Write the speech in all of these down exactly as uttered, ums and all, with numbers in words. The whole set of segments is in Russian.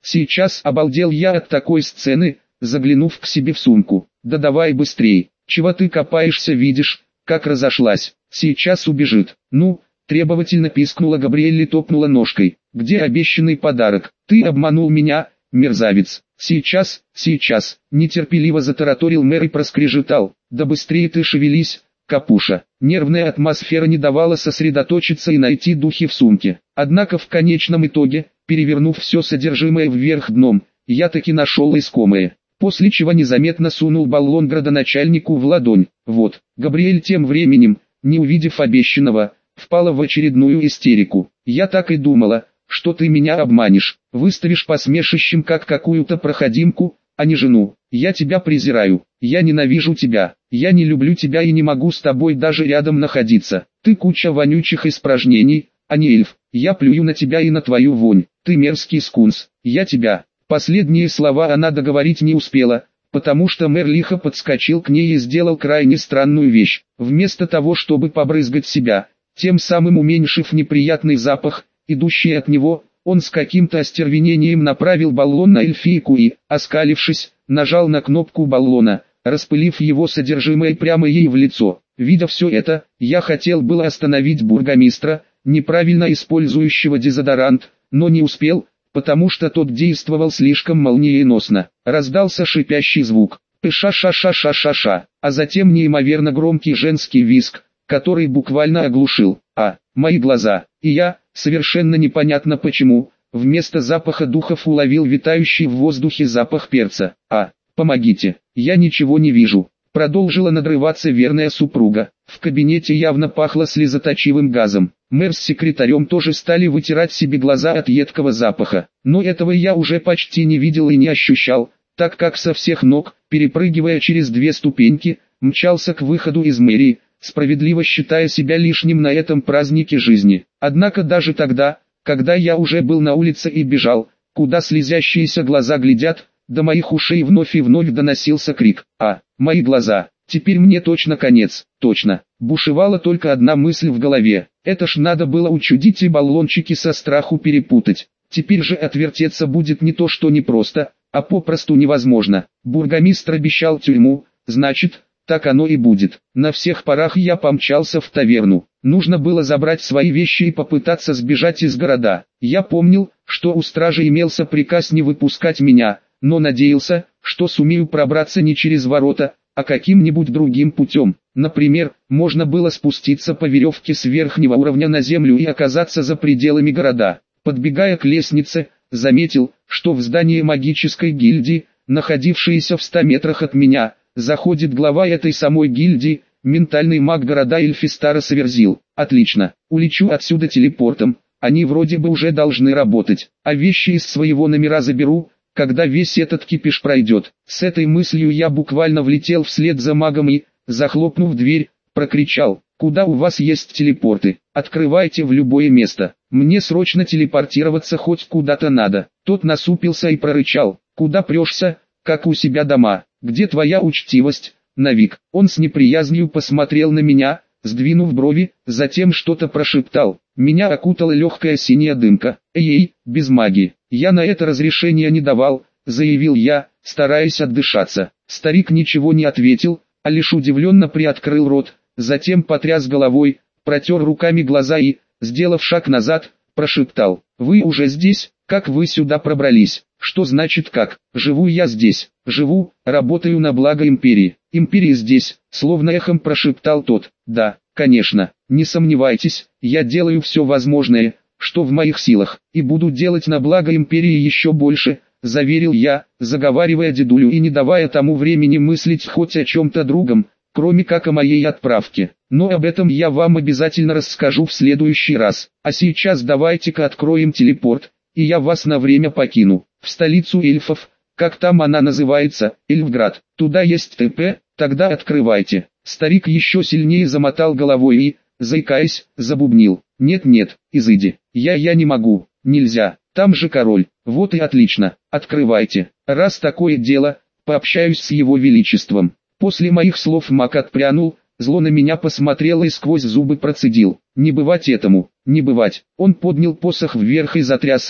Сейчас обалдел я от такой сцены, заглянув к себе в сумку. Да давай быстрей, чего ты копаешься, видишь, как разошлась, сейчас убежит. Ну, требовательно пискнула Габриэль и топнула ножкой. Где обещанный подарок? Ты обманул меня, мерзавец. Сейчас, сейчас, нетерпеливо затараторил мэр и проскрежетал. Да быстрее ты шевелись, Капуша. Нервная атмосфера не давала сосредоточиться и найти духи в сумке. Однако в конечном итоге, перевернув все содержимое вверх дном, я таки нашел искомое. После чего незаметно сунул баллон градоначальнику в ладонь. Вот, Габриэль тем временем, не увидев обещанного, впала в очередную истерику. Я так и думала, что ты меня обманешь, выставишь посмешищем как какую-то проходимку, а не жену. Я тебя презираю, я ненавижу тебя, я не люблю тебя и не могу с тобой даже рядом находиться. Ты куча вонючих испражнений, а не эльф. Я плюю на тебя и на твою вонь, ты мерзкий скунс, я тебя. Последние слова она договорить не успела, потому что мэр лихо подскочил к ней и сделал крайне странную вещь. Вместо того, чтобы побрызгать себя, тем самым уменьшив неприятный запах, идущий от него, он с каким-то остервенением направил баллон на эльфийку и, оскалившись, нажал на кнопку баллона, распылив его содержимое прямо ей в лицо. Видя все это, я хотел было остановить бургомистра, неправильно использующего дезодорант, но не успел, потому что тот действовал слишком молниеносно. Раздался шипящий звук, ша-ша-ша-ша-ша-ша, а затем неимоверно громкий женский визг, который буквально оглушил, а, мои глаза, и я, совершенно непонятно почему, вместо запаха духов уловил витающий в воздухе запах перца. А, помогите, я ничего не вижу, продолжила надрываться верная супруга. В кабинете явно пахло слезоточивым газом. Мэр с секретарем тоже стали вытирать себе глаза от едкого запаха, но этого я уже почти не видел и не ощущал, так как со всех ног, перепрыгивая через две ступеньки, мчался к выходу из мэрии, справедливо считая себя лишним на этом празднике жизни. Однако даже тогда, когда я уже был на улице и бежал, куда слезящиеся глаза глядят, до моих ушей вновь и вновь доносился крик: «А, мои глаза! Теперь мне точно конец, точно!» Бушевала только одна мысль в голове: это ж надо было учудить и баллончики со страху перепутать. Теперь же отвертеться будет не то что непросто, а попросту невозможно. Бургомистр обещал тюрьму, значит, так оно и будет. На всех парах я помчался в таверну. Нужно было забрать свои вещи и попытаться сбежать из города. Я помнил, что у стражи имелся приказ не выпускать меня, но надеялся, что сумею пробраться не через ворота, а каким-нибудь другим путем. Например, можно было спуститься по веревке с верхнего уровня на землю и оказаться за пределами города. Подбегая к лестнице, заметил, что в здание магической гильдии, находившееся в ста метрах от меня, заходит глава этой самой гильдии, ментальный маг города Эльфистара Саверзил. Отлично, улечу отсюда телепортом, они вроде бы уже должны работать, а вещи из своего номера заберу, когда весь этот кипиш пройдет. С этой мыслью я буквально влетел вслед за магом и, захлопнув дверь, прокричал: «Куда у вас есть телепорты? Открывайте в любое место. Мне срочно телепортироваться хоть куда-то надо». Тот насупился и прорычал: «Куда прешься, как у себя дома? Где твоя учтивость, Навик?» Он с неприязнью посмотрел на меня, сдвинув брови, затем что-то прошептал. Меня окутала легкая синяя дымка. «Эй, без магии, я на это разрешения не давал», — заявил я, стараясь отдышаться. Старик ничего не ответил, а лишь удивленно приоткрыл рот, затем потряс головой, протер руками глаза и, сделав шаг назад, прошептал: «Вы уже здесь? Как вы сюда пробрались?» «Что значит как? Живу я здесь, живу, работаю на благо империи». «Империя здесь», — словно эхом прошептал тот. «Да, конечно, не сомневайтесь, я делаю все возможное, что в моих силах, и буду делать на благо империи еще больше», — заверил я, заговаривая дедулю и не давая тому времени мыслить хоть о чем-то другом, кроме как о моей отправке. Но об этом я вам обязательно расскажу в следующий раз. А сейчас давайте-ка откроем телепорт, и я вас на время покину. В столицу эльфов, как там она называется, Эльфград. Туда есть ТП, тогда открывайте». Старик еще сильнее замотал головой и, заикаясь, забубнил: «Нет-нет, изыди, я-я не могу, нельзя, там же король». «Вот и отлично, открывайте. Раз такое дело, пообщаюсь с его величеством». После моих слов маг отпрянул, зло на меня посмотрел и сквозь зубы процедил: «Не бывать этому, не бывать». Он поднял посох вверх и затряс им.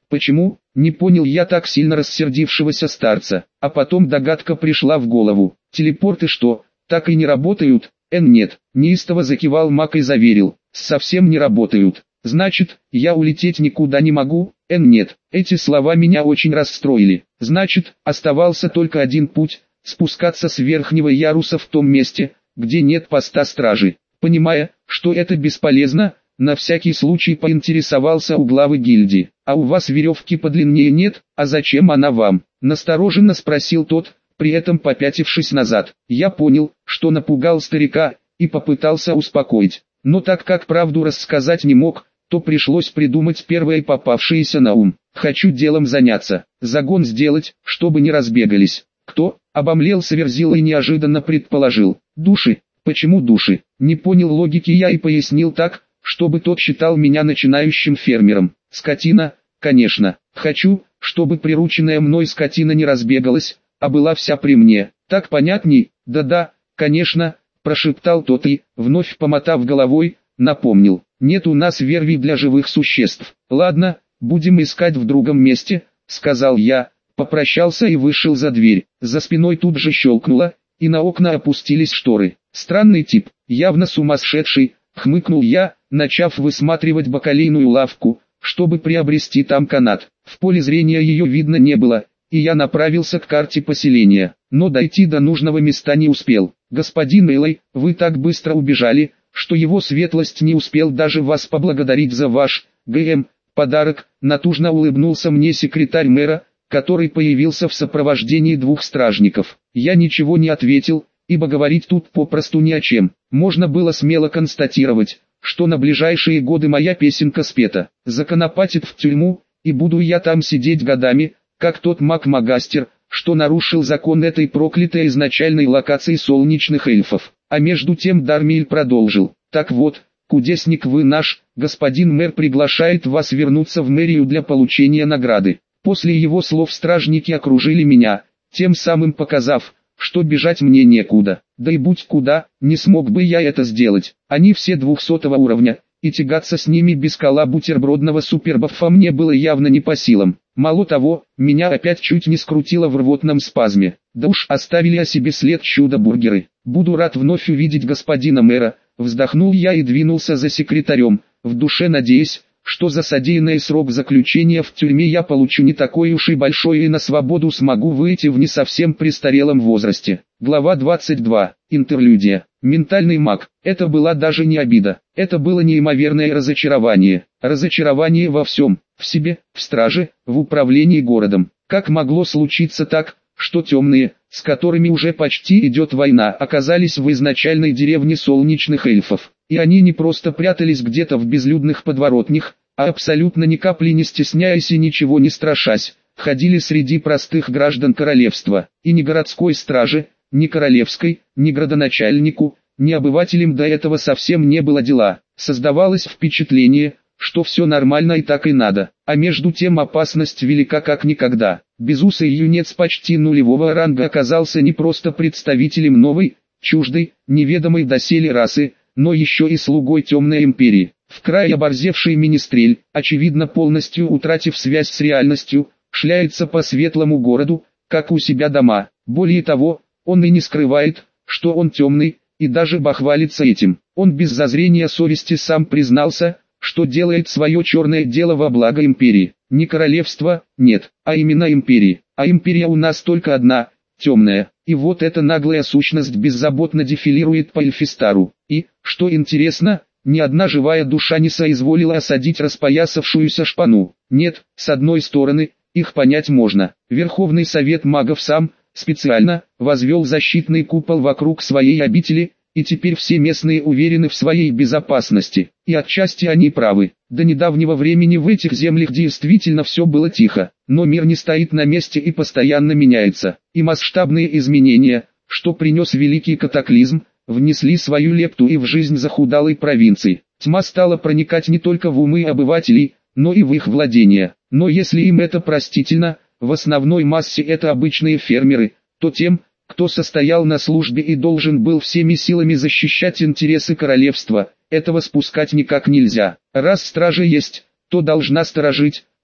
Почему? Не понял я так сильно рассердившегося старца. А потом догадка пришла в голову. Телепорты что, так и не работают? Эн нет, неистово закивал Мак и заверил. Совсем не работают. Значит, я улететь никуда не могу? Эн нет. Эти слова меня очень расстроили. Значит, оставался только один путь. Спускаться с верхнего яруса в том месте, где нет поста стражи. Понимая, что это бесполезно, на всякий случай поинтересовался у главы гильдии. «А у вас веревки подлиннее нет? А зачем она вам?» Настороженно спросил тот, при этом попятившись назад. Я понял, что напугал старика, и попытался успокоить. Но так как правду рассказать не мог, то пришлось придумать первое попавшееся на ум. «Хочу делом заняться, загон сделать, чтобы не разбегались». «Кто?» — обомлел Саверзила и неожиданно предположил. «Души». «Почему души?» Не понял логики я и пояснил так, чтобы тот считал меня начинающим фермером. «Скотина, конечно. Хочу, чтобы прирученная мной скотина не разбегалась, а была вся при мне. Так понятней?» «Да-да, конечно», — прошептал тот и, вновь помотав головой, напомнил. «Нет у нас верви для живых существ». «Ладно, будем искать в другом месте», — сказал я, попрощался и вышел за дверь. За спиной тут же щелкнуло, и на окна опустились шторы. «Странный тип, явно сумасшедший», — хмыкнул я, начав высматривать бакалейную лавку, чтобы приобрести там канат. В поле зрения ее видно не было, и я направился к карте поселения, но дойти до нужного места не успел. «Господин Элой, вы так быстро убежали, что его светлость не успел даже вас поблагодарить за ваш, ГМ, подарок», — натужно улыбнулся мне секретарь мэра, который появился в сопровождении двух стражников. Я ничего не ответил, ибо говорить тут попросту не о чем. Можно было смело констатировать, что на ближайшие годы моя песенка спета. Законопатит в тюрьму, и буду я там сидеть годами, как тот маг-магастер, что нарушил закон этой проклятой изначальной локации солнечных эльфов. А между тем Дармиль продолжил. «Так вот, кудесник вы наш, господин мэр приглашает вас вернуться в мэрию для получения награды». После его слов стражники окружили меня, тем самым показав, что бежать мне некуда. Да и будь куда, не смог бы я это сделать. Они все двухсотого уровня, и тягаться с ними без кола бутербродного супербафа мне было явно не по силам. Мало того, меня опять чуть не скрутило в рвотном спазме. Да уж оставили о себе след чудо-бургеры. Буду рад вновь увидеть господина мэра, вздохнул я и двинулся за секретарем, в душе надеясь, что за содеянный срок заключения в тюрьме я получу не такой уж и большой и на свободу смогу выйти в не совсем престарелом возрасте. Глава двадцать два. Интерлюдия. Ментальный маг. Это была даже не обида. Это было неимоверное разочарование. Разочарование во всем. В себе, в страже, в управлении городом. Как могло случиться так, что темные, с которыми уже почти идет война, оказались в изначальной деревне солнечных эльфов. И они не просто прятались где-то в безлюдных подворотнях, а абсолютно ни капли не стесняясь и ничего не страшась, ходили среди простых граждан королевства, и ни городской страже, ни королевской, ни градоначальнику, ни обывателям до этого совсем не было дела. Создавалось впечатление, что все нормально и так и надо, а между тем опасность велика как никогда. Безусый юнец почти нулевого ранга оказался не просто представителем новой, чуждой, неведомой доселе расы, но еще и слугой темной империи. В край оборзевший министрель, очевидно полностью утратив связь с реальностью, шляется по светлому городу, как у себя дома. Более того, он и не скрывает, что он темный, и даже бахвалится этим. Он без зазрения совести сам признался, что делает свое черное дело во благо империи. Не королевства, нет, а именно империи. А империя у нас только одна, темная. И вот эта наглая сущность беззаботно дефилирует по Эльфистару. И, что интересно, ни одна живая душа не соизволила осадить распоясавшуюся шпану. Нет, с одной стороны, их понять можно. Верховный совет магов сам, специально, возвел защитный купол вокруг своей обители, и теперь все местные уверены в своей безопасности. И отчасти они правы. До недавнего времени в этих землях действительно все было тихо, но мир не стоит на месте и постоянно меняется. И масштабные изменения, что принес великий катаклизм, внесли свою лепту и в жизнь захудалой провинции. Тьма стала проникать не только в умы обывателей, но и в их владения. Но если им это простительно, в основной массе это обычные фермеры, то тем, кто состоял на службе и должен был всеми силами защищать интересы королевства, этого спускать никак нельзя. Раз стража есть, то должна сторожить,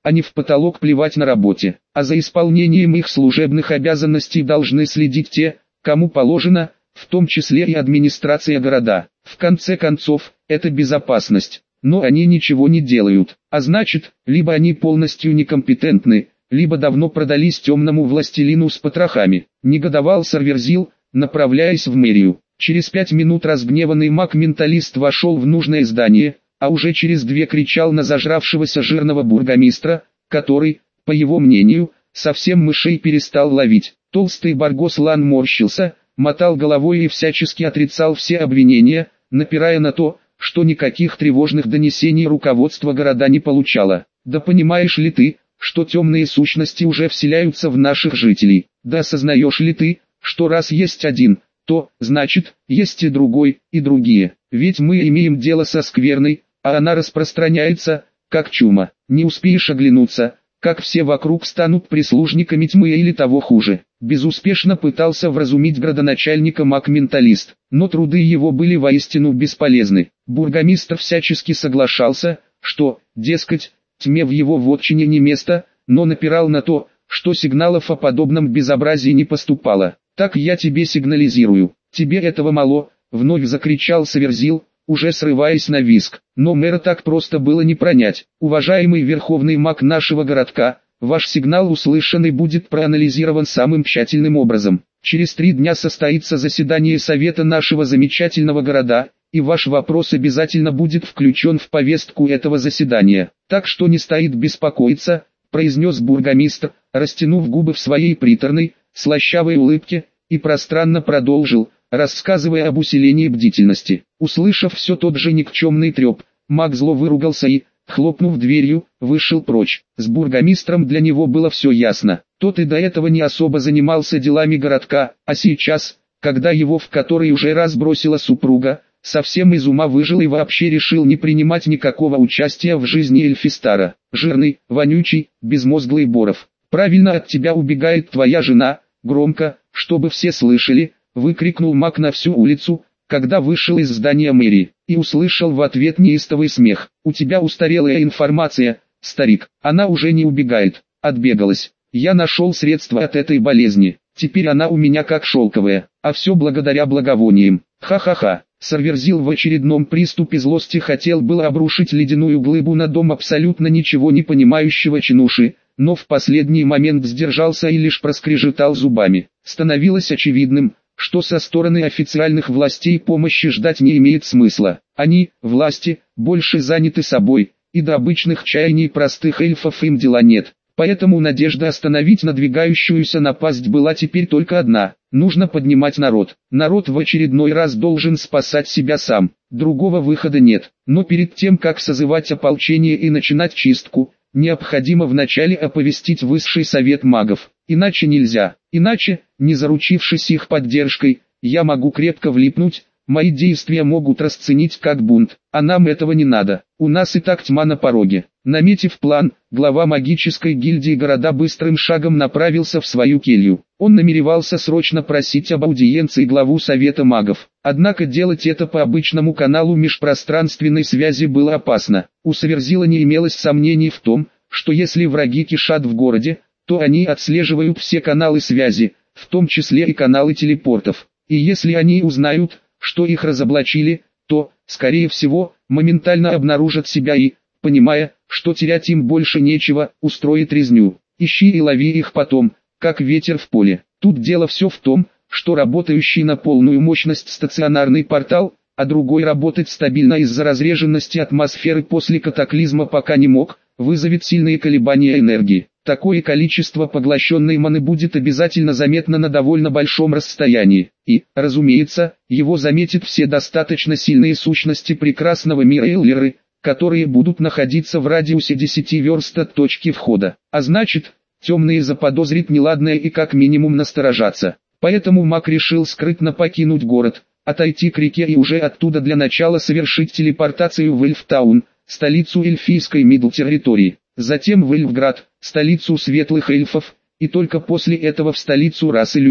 а не в потолок плевать на работе. А за исполнением их служебных обязанностей должны следить те, кому положено, в том числе и администрация города. В конце концов, это безопасность. Но они ничего не делают, а значит, либо они полностью некомпетентны, либо давно продались темному властелину с потрохами. Негодовал Сарверзил, направляясь в мэрию. Через пять минут разгневанный маг-менталист вошел в нужное здание, а уже через две кричал на зажравшегося жирного бургомистра, который, по его мнению, совсем мышей перестал ловить. Толстый Баргослан морщился, мотал головой и всячески отрицал все обвинения, напирая на то, что никаких тревожных донесений руководство города не получало. Да понимаешь ли ты, что темные сущности уже вселяются в наших жителей? Да осознаешь ли ты, что раз есть один, то, значит, есть и другой, и другие. Ведь мы имеем дело со скверной, а она распространяется, как чума. Не успеешь оглянуться, как все вокруг станут прислужниками тьмы или того хуже. Безуспешно пытался вразумить градоначальника маг-менталист, но труды его были воистину бесполезны. Бургомистр всячески соглашался, что, дескать, тьме в его вотчине не место, но напирал на то, что сигналов о подобном безобразии не поступало. «Так я тебе сигнализирую, тебе этого мало», — вновь закричал Саверзил, уже срываясь на визг. Но мэра так просто было не пронять. «Уважаемый верховный маг нашего городка, ваш сигнал услышан и будет проанализирован самым тщательным образом. Через три дня состоится заседание совета нашего замечательного города, и ваш вопрос обязательно будет включен в повестку этого заседания. Так что не стоит беспокоиться», — произнес бургомистр, растянув губы в своей приторной, слащавой улыбке, и пространно продолжил, рассказывая об усилении бдительности. Услышав все тот же никчемный треп, маг зло выругался и, хлопнув дверью, вышел прочь. С бургомистром для него было все ясно. Тот и до этого не особо занимался делами городка, а сейчас, когда его в который уже раз бросила супруга, совсем из ума выжил и вообще решил не принимать никакого участия в жизни Эльфистара. «Жирный, вонючий, безмозглый Боров, правильно от тебя убегает твоя жена», громко, чтобы все слышали, выкрикнул маг на всю улицу, когда вышел из здания мэрии, и услышал в ответ неистовый смех. «У тебя устарелая информация, старик, она уже не убегает, отбегалась. Я нашел средства от этой болезни, теперь она у меня как шелковая, а все благодаря благовониям. Ха-ха-ха». Сарверзил в очередном приступе злости хотел было обрушить ледяную глыбу на дом абсолютно ничего не понимающего чинуши, но в последний момент сдержался и лишь проскрежетал зубами. Становилось очевидным, что со стороны официальных властей помощи ждать не имеет смысла. Они, власти, больше заняты собой, и до обычных чаяний простых эльфов им дела нет. Поэтому надежда остановить надвигающуюся напасть была теперь только одна. Нужно поднимать народ. Народ в очередной раз должен спасать себя сам. Другого выхода нет. Но перед тем, как созывать ополчение и начинать чистку, необходимо вначале оповестить высший совет магов. Иначе нельзя. Иначе, не заручившись их поддержкой, я могу крепко влипнуть, мои действия могут расценить как бунт, а нам этого не надо. У нас и так тьма на пороге. Наметив план, глава магической гильдии города быстрым шагом направился в свою келью. Он намеревался срочно просить об аудиенции главу совета магов. Однако делать это по обычному каналу межпространственной связи было опасно. У Саверзила не имелось сомнений в том, что если враги кишат в городе, то они отслеживают все каналы связи, в том числе и каналы телепортов. И если они узнают, что их разоблачили, то, скорее всего, моментально обнаружат себя и, понимая, что терять им больше нечего, устроит резню. Ищи и лови их потом, как ветер в поле. Тут дело все в том, что работающий на полную мощность стационарный портал, а другой работать стабильно из-за разреженности атмосферы после катаклизма пока не мог, вызовет сильные колебания энергии. Такое количество поглощенной маны будет обязательно заметно на довольно большом расстоянии. И, разумеется, его заметят все достаточно сильные сущности прекрасного мира Эллеры, которые будут находиться в радиусе десяти верст от точки входа. А значит, темные заподозрят неладное и как минимум насторожатся. Поэтому маг решил скрытно покинуть город, отойти к реке и уже оттуда для начала совершить телепортацию в Эльфтаун, столицу эльфийской мидл-территории. Затем в Эльфград, столицу светлых эльфов, и только после этого в столицу расы людей.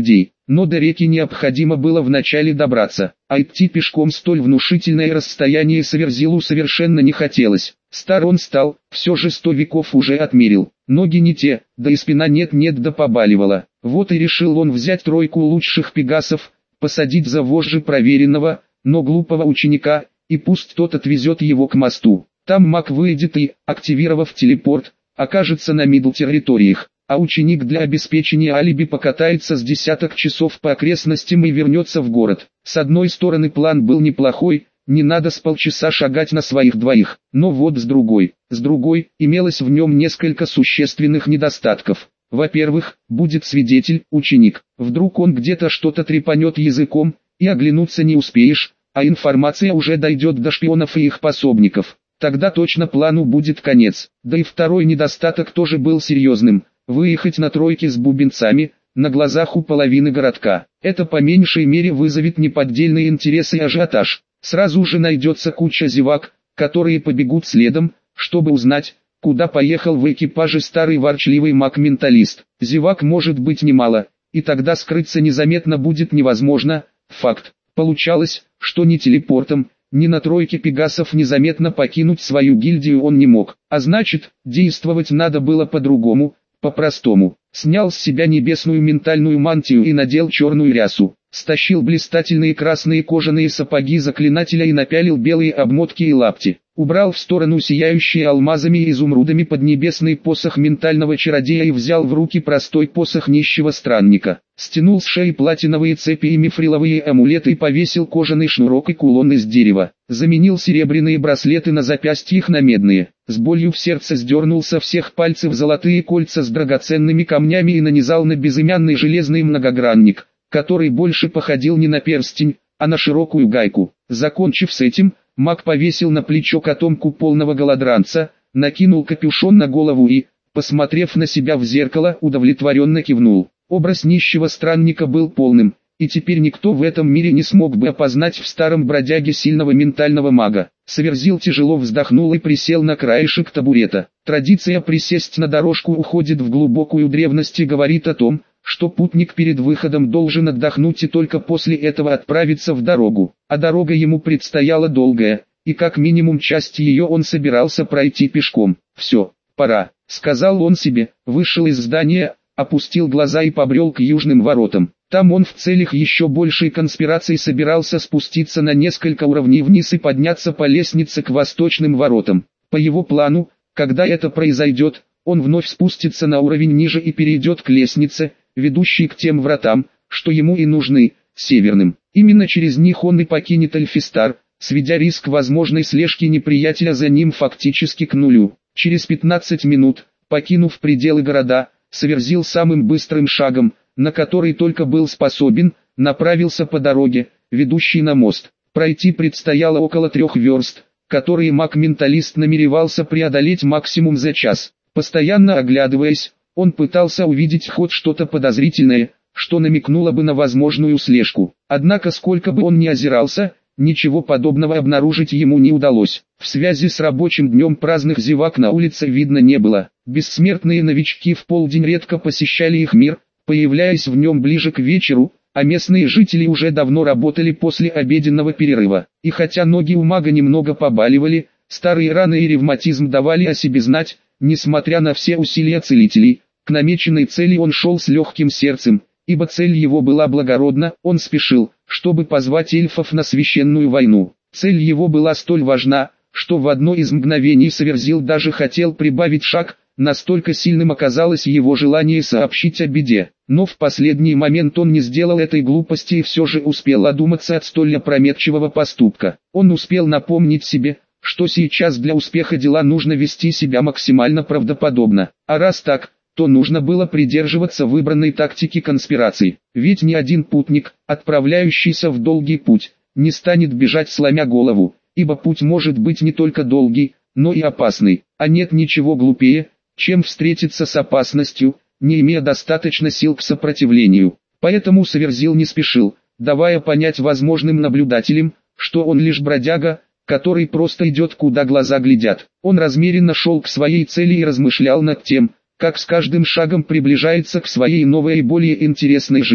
но до реки необходимо было вначале добраться, а идти пешком столь внушительное расстояние Саверзилу совершенно не хотелось. Стар он стал, все же сто веков уже отмерил, ноги не те, да и спина нет-нет да побаливала. Вот и решил он взять тройку лучших пегасов, посадить за вожжи проверенного, но глупого ученика, и пусть тот отвезет его к мосту. Там маг выйдет и, активировав телепорт, окажется на мидл-территориях, а ученик для обеспечения алиби покатается с десяток часов по окрестностям и вернется в город. С одной стороны план был неплохой, не надо с полчаса шагать на своих двоих, но вот с другой, с другой, имелось в нем несколько существенных недостатков. Во-первых, будет свидетель, ученик, вдруг он где-то что-то трепанет языком, и оглянуться не успеешь, а информация уже дойдет до шпионов и их пособников. Тогда точно плану будет конец. Да и второй недостаток тоже был серьезным. Выехать на тройке с бубенцами, на глазах у половины городка. Это по меньшей мере вызовет неподдельный интерес и ажиотаж. Сразу же найдется куча зевак, которые побегут следом, чтобы узнать, куда поехал в экипаже старый ворчливый маг-менталист. Зевак может быть немало, и тогда скрыться незаметно будет невозможно. Факт. Получалось, что ни телепортом, ни на тройке пегасов незаметно покинуть свою гильдию он не мог, а значит, действовать надо было по-другому, по-простому. Снял с себя небесную ментальную мантию и надел черную рясу, стащил блистательные красные кожаные сапоги заклинателя и напялил белые обмотки и лапти. Убрал в сторону сияющие алмазами и изумрудами поднебесный посох ментального чародея и взял в руки простой посох нищего странника. Стянул с шеи платиновые цепи и мифриловые амулеты и повесил кожаный шнурок и кулон из дерева. Заменил серебряные браслеты на запястьях на медные. С болью в сердце сдернул со всех пальцев золотые кольца с драгоценными камнями и нанизал на безымянный железный многогранник, который больше походил не на перстень, а на широкую гайку. Закончив с этим, маг повесил на плечо котомку полного голодранца, накинул капюшон на голову и, посмотрев на себя в зеркало, удовлетворенно кивнул. Образ нищего странника был полным, и теперь никто в этом мире не смог бы опознать в старом бродяге сильного ментального мага. Саверзил тяжело вздохнул и присел на краешек табурета. Традиция присесть на дорожку уходит в глубокую древность и говорит о том, что путник перед выходом должен отдохнуть и только после этого отправиться в дорогу. А дорога ему предстояла долгая, и как минимум часть ее он собирался пройти пешком. «Все, пора», — сказал он себе, вышел из здания, опустил глаза и побрел к южным воротам. Там он в целях еще большей конспирации собирался спуститься на несколько уровней вниз и подняться по лестнице к восточным воротам. По его плану, когда это произойдет, он вновь спустится на уровень ниже и перейдет к лестнице, ведущей к тем вратам, что ему и нужны, северным. Именно через них он и покинет Эльфистар, сведя риск возможной слежки неприятеля за ним фактически к нулю. Через пятнадцать минут, покинув пределы города, Саверзил самым быстрым шагом, на который только был способен, направился по дороге, ведущей на мост. Пройти предстояло около трех верст, которые маг-менталист намеревался преодолеть максимум за час. Постоянно оглядываясь, он пытался увидеть хоть что-то подозрительное, что намекнуло бы на возможную слежку. Однако сколько бы он ни озирался, ничего подобного обнаружить ему не удалось. В связи с рабочим днем праздных зевак на улице видно не было. Бессмертные новички в полдень редко посещали их мир, появляясь в нем ближе к вечеру, а местные жители уже давно работали после обеденного перерыва. И хотя ноги у мага немного побаливали, старые раны и ревматизм давали о себе знать, несмотря на все усилия целителей, к намеченной цели он шел с легким сердцем, ибо цель его была благородна, он спешил, чтобы позвать эльфов на священную войну. Цель его была столь важна, что в одно из мгновений Саверзил даже хотел прибавить шаг, настолько сильным оказалось его желание сообщить о беде. Но в последний момент он не сделал этой глупости и все же успел одуматься от столь опрометчивого поступка. Он успел напомнить себе, что сейчас для успеха дела нужно вести себя максимально правдоподобно. А раз так, то нужно было придерживаться выбранной тактики конспирации. Ведь ни один путник, отправляющийся в долгий путь, не станет бежать сломя голову, ибо путь может быть не только долгий, но и опасный. А нет ничего глупее, чем встретиться с опасностью, не имея достаточно сил к сопротивлению. Поэтому Саверзил не спешил, давая понять возможным наблюдателям, что он лишь бродяга, который просто идет куда глаза глядят. Он размеренно шел к своей цели и размышлял над тем, как с каждым шагом приближается к своей новой и более интересной жизни.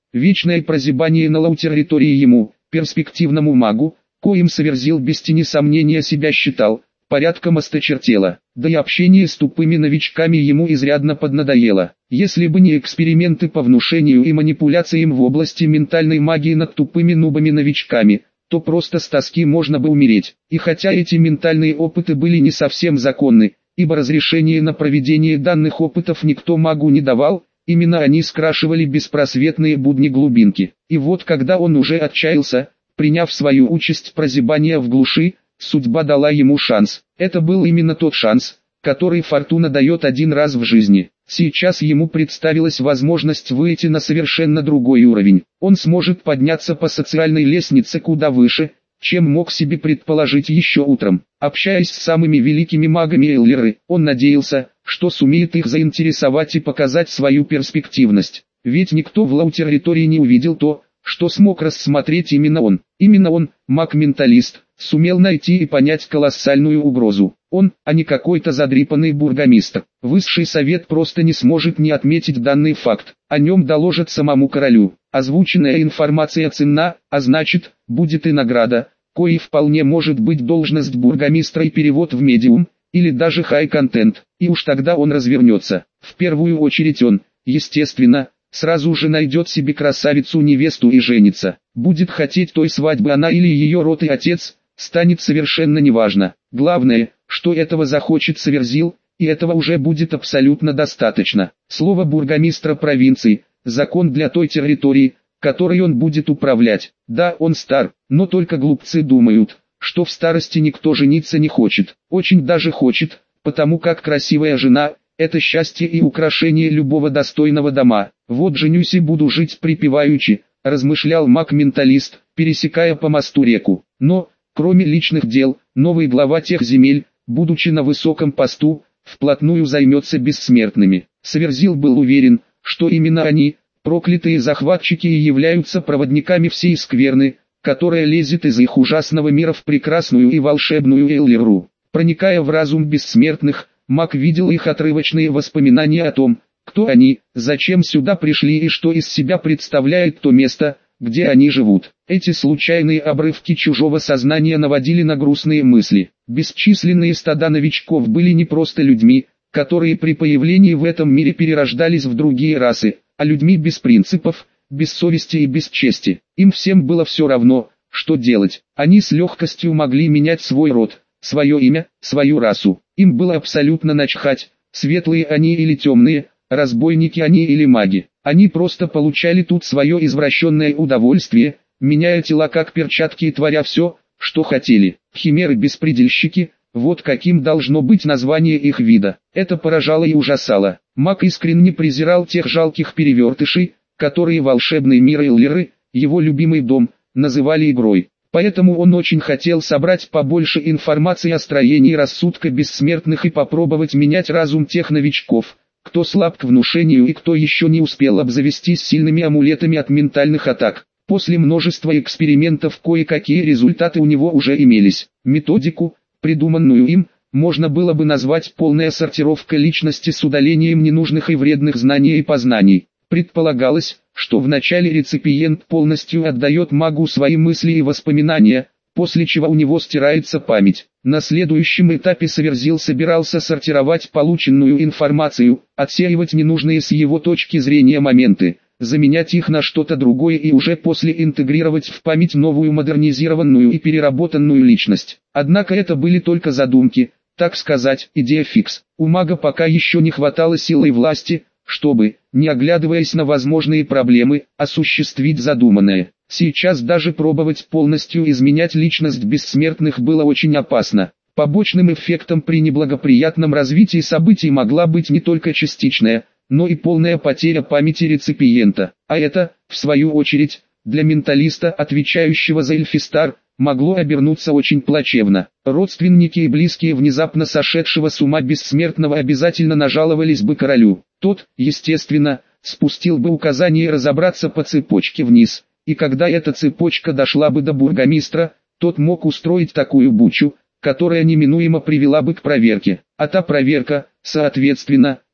Вечное прозябание на лау-территории ему, перспективному магу, коим Саверзил без тени сомнения себя считал, порядком осточертело, да и общение с тупыми новичками ему изрядно поднадоело. Если бы не эксперименты по внушению и манипуляциям в области ментальной магии над тупыми нубами-новичками, то просто с тоски можно бы умереть. И хотя эти ментальные опыты были не совсем законны, ибо разрешение на проведение данных опытов никто магу не давал, именно они скрашивали беспросветные будни глубинки. И вот когда он уже отчаялся, приняв свою участь прозябания в глуши, судьба дала ему шанс. Это был именно тот шанс, который фортуна дает один раз в жизни. Сейчас ему представилась возможность выйти на совершенно другой уровень. Он сможет подняться по социальной лестнице куда выше, чем мог себе предположить еще утром. Общаясь с самыми великими магами Эллиры, он надеялся, что сумеет их заинтересовать и показать свою перспективность. Ведь никто в лау-территории не увидел то, что смог рассмотреть именно он. Именно он, маг-менталист, сумел найти и понять колоссальную угрозу. Он, а не какой-то задрипанный бургомистр. Высший совет просто не сможет не отметить данный факт. О нем доложат самому королю. Озвученная информация ценна, а значит, будет и награда, коей вполне может быть должность бургомистра и перевод в медиум, или даже хай-контент. И уж тогда он развернется. В первую очередь он, естественно, сразу же найдет себе красавицу-невесту и женится. Будет хотеть той свадьбы она или ее род и отец, станет совершенно неважно. Главное, что этого захочет Саверзил, и этого уже будет абсолютно достаточно. Слово бургомистра провинции, закон для той территории, которой он будет управлять. Да, он стар, но только глупцы думают, что в старости никто жениться не хочет. Очень даже хочет, потому как красивая жена – это счастье и украшение любого достойного дома. Вот женюсь и буду жить припеваючи, размышлял маг-менталист, пересекая по мосту реку. Но, кроме личных дел, новый глава тех земель, будучи на высоком посту, вплотную займется бессмертными. Саверзил был уверен, что именно они, проклятые захватчики, и являются проводниками всей скверны, которая лезет из их ужасного мира в прекрасную и волшебную Эллиру. Проникая в разум бессмертных, маг видел их отрывочные воспоминания о том, кто они, зачем сюда пришли и что из себя представляет то место, где они живут. Эти случайные обрывки чужого сознания наводили на грустные мысли. Бесчисленные стада новичков были не просто людьми, которые при появлении в этом мире перерождались в другие расы, а людьми без принципов, без совести и без чести. Им всем было все равно, что делать. Они с легкостью могли менять свой род, свое имя, свою расу. Им было абсолютно начхать, светлые они или темные, разбойники они или маги. Они просто получали тут свое извращенное удовольствие, меняя тела как перчатки и творя все, что хотели. Химеры-беспредельщики, вот каким должно быть название их вида. Это поражало и ужасало. Маг искренне презирал тех жалких перевертышей, которые волшебный мир Эллиры, его любимый дом, называли игрой. Поэтому он очень хотел собрать побольше информации о строении рассудка бессмертных и попробовать менять разум тех новичков, кто слаб к внушению и кто еще не успел обзавестись сильными амулетами от ментальных атак. После множества экспериментов кое-какие результаты у него уже имелись. Методику, придуманную им, можно было бы назвать полная сортировка личности с удалением ненужных и вредных знаний и познаний. Предполагалось, что вначале реципиент полностью отдает магу свои мысли и воспоминания, после чего у него стирается память. На следующем этапе Саверзил собирался сортировать полученную информацию, отсеивать ненужные с его точки зрения моменты, заменять их на что-то другое и уже после интегрировать в память новую модернизированную и переработанную личность. Однако это были только задумки, так сказать, идея фикс. У мага пока еще не хватало силы и власти, чтобы, не оглядываясь на возможные проблемы, осуществить задуманное. Сейчас даже пробовать полностью изменять личность бессмертных было очень опасно. Побочным эффектом при неблагоприятном развитии событий могла быть не только частичная, но и полная потеря памяти реципиента. А это, в свою очередь, для менталиста, отвечающего за Эльфистар, могло обернуться очень плачевно. Родственники и близкие внезапно сошедшего с ума бессмертного обязательно нажаловались бы королю. Тот, естественно, спустил бы указание разобраться по цепочке вниз, и когда эта цепочка дошла бы до бургомистра, тот мог устроить такую бучу, которая неминуемо привела бы к проверке. А та проверка, соответственно,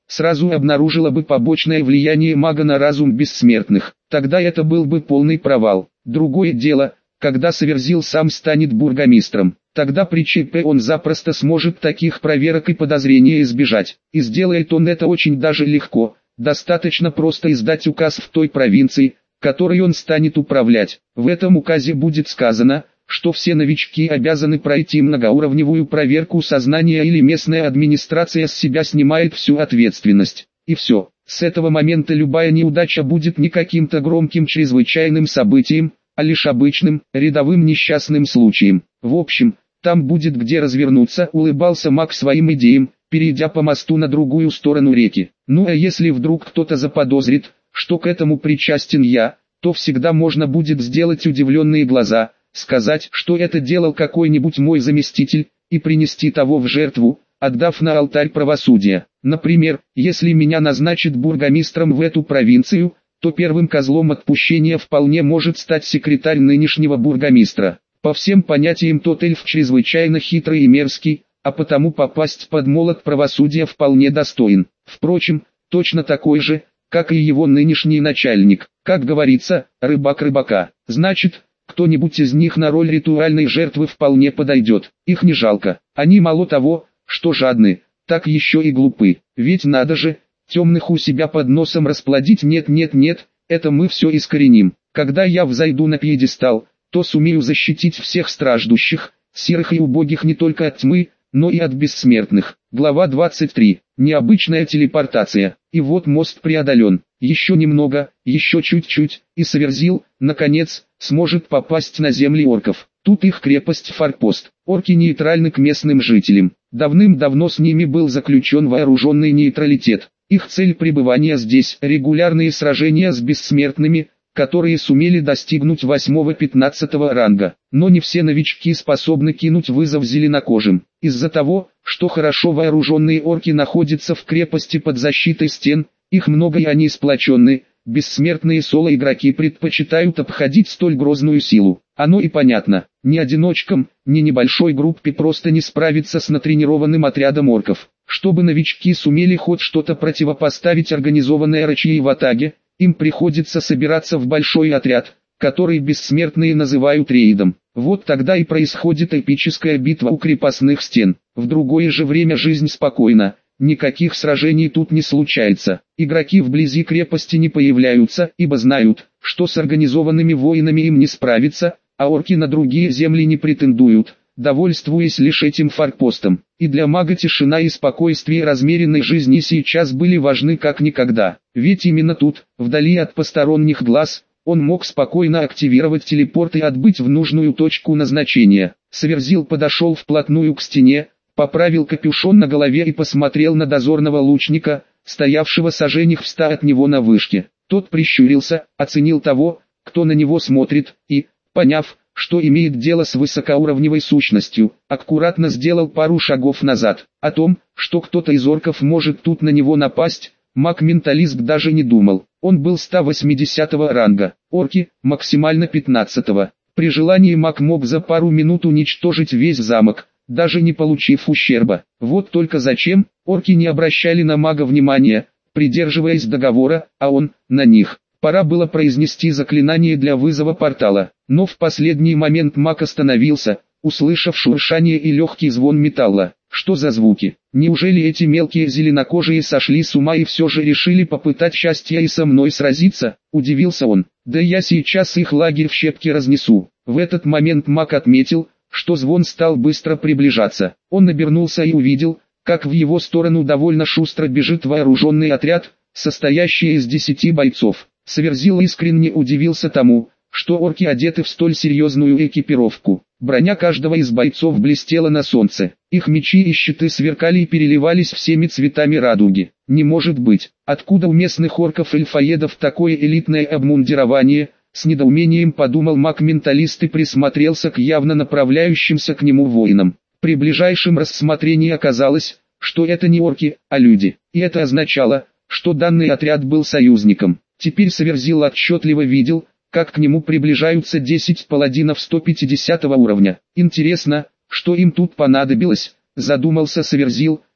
сразу обнаружила бы побочное влияние мага на разум бессмертных. Тогда это был бы полный провал. Другое дело, когда Саверзил сам станет бургомистром. Тогда при ЧП он запросто сможет таких проверок и подозрений избежать. И сделает он это очень даже легко. Достаточно просто издать указ в той провинции, которой он станет управлять. В этом указе будет сказано, что все новички обязаны пройти многоуровневую проверку сознания, или местная администрация с себя снимает всю ответственность. И все. С этого момента любая неудача будет не каким-то громким чрезвычайным событием, а лишь обычным, рядовым несчастным случаем. В общем, там будет где развернуться, улыбался маг своим идеям, перейдя по мосту на другую сторону реки. Ну а если вдруг кто-то заподозрит, что к этому причастен я, то всегда можно будет сделать удивленные глаза, сказать, что это делал какой-нибудь мой заместитель, и принести того в жертву, отдав на алтарь правосудия. Например, если меня назначат бургомистром в эту провинцию, то первым козлом отпущения вполне может стать секретарь нынешнего бургомистра. По всем понятиям тот эльф чрезвычайно хитрый и мерзкий, а потому попасть под молот правосудия вполне достоин. Впрочем, точно такой же, как и его нынешний начальник. Как говорится, рыбак рыбака. Значит, кто-нибудь из них на роль ритуальной жертвы вполне подойдет. Их не жалко. Они мало того, что жадны, так еще и глупы. Ведь надо же, темных у себя под носом расплодить. Нет нет нет, это мы все искореним. Когда я взойду на пьедестал, то сумею защитить всех страждущих, серых и убогих не только от тьмы, но и от бессмертных. Глава двадцать три. Необычная телепортация. И вот мост преодолен. Еще немного, еще чуть-чуть, и Саверзил, наконец, сможет попасть на земли орков. Тут их крепость-форпост. Орки нейтральны к местным жителям. Давным-давно с ними был заключен вооруженный нейтралитет. Их цель пребывания здесь – регулярные сражения с бессмертными, которые сумели достигнуть восьмого-пятнадцатого ранга. Но не все новички способны кинуть вызов зеленокожим. Из-за того, что хорошо вооруженные орки находятся в крепости под защитой стен, их много и они сплоченны, бессмертные соло-игроки предпочитают обходить столь грозную силу. Оно и понятно, ни одиночкам, ни небольшой группе просто не справиться с натренированным отрядом орков. Чтобы новички сумели хоть что-то противопоставить организованной рачьей ватаге, им приходится собираться в большой отряд, который бессмертные называют рейдом. Вот тогда и происходит эпическая битва у крепостных стен. В другое же время жизнь спокойна, никаких сражений тут не случается. Игроки вблизи крепости не появляются, ибо знают, что с организованными воинами им не справиться, а орки на другие земли не претендуют, довольствуясь лишь этим форпостом. И для мага тишина и спокойствие размеренной жизни сейчас были важны как никогда. Ведь именно тут, вдали от посторонних глаз, он мог спокойно активировать телепорт и отбыть в нужную точку назначения. Саверзил подошел вплотную к стене, поправил капюшон на голове и посмотрел на дозорного лучника, стоявшего саженях в ста от него на вышке. Тот прищурился, оценил того, кто на него смотрит, и, поняв, что имеет дело с высокоуровневой сущностью, аккуратно сделал пару шагов назад. О том, что кто-то из орков может тут на него напасть, маг-менталист даже не думал. Он был ста восьмидесятого ранга, орки – максимально пятнадцатого. При желании маг мог за пару минут уничтожить весь замок, даже не получив ущерба. Вот только зачем, орки не обращали на мага внимания, придерживаясь договора, а он – на них. Пора было произнести заклинание для вызова портала, но в последний момент маг остановился, услышав шуршание и легкий звон металла. Что за звуки? Неужели эти мелкие зеленокожие сошли с ума и все же решили попытать счастья и со мной сразиться? Удивился он. Да я сейчас их лагерь в щепки разнесу. В этот момент маг отметил, что звон стал быстро приближаться. Он обернулся и увидел, как в его сторону довольно шустро бежит вооруженный отряд, состоящий из десяти бойцов. Саверзил искренне удивился тому, что орки одеты в столь серьезную экипировку. Броня каждого из бойцов блестела на солнце. Их мечи и щиты сверкали и переливались всеми цветами радуги. Не может быть, откуда у местных орков-эльфоедов такое элитное обмундирование? С недоумением подумал маг-менталист и присмотрелся к явно направляющимся к нему воинам. При ближайшем рассмотрении оказалось, что это не орки, а люди. И это означало, что данный отряд был союзником. Теперь Саверзил отчетливо видел, как к нему приближаются десять паладинов сто пятидесятого уровня. Интересно, что им тут понадобилось, задумался Саверзил,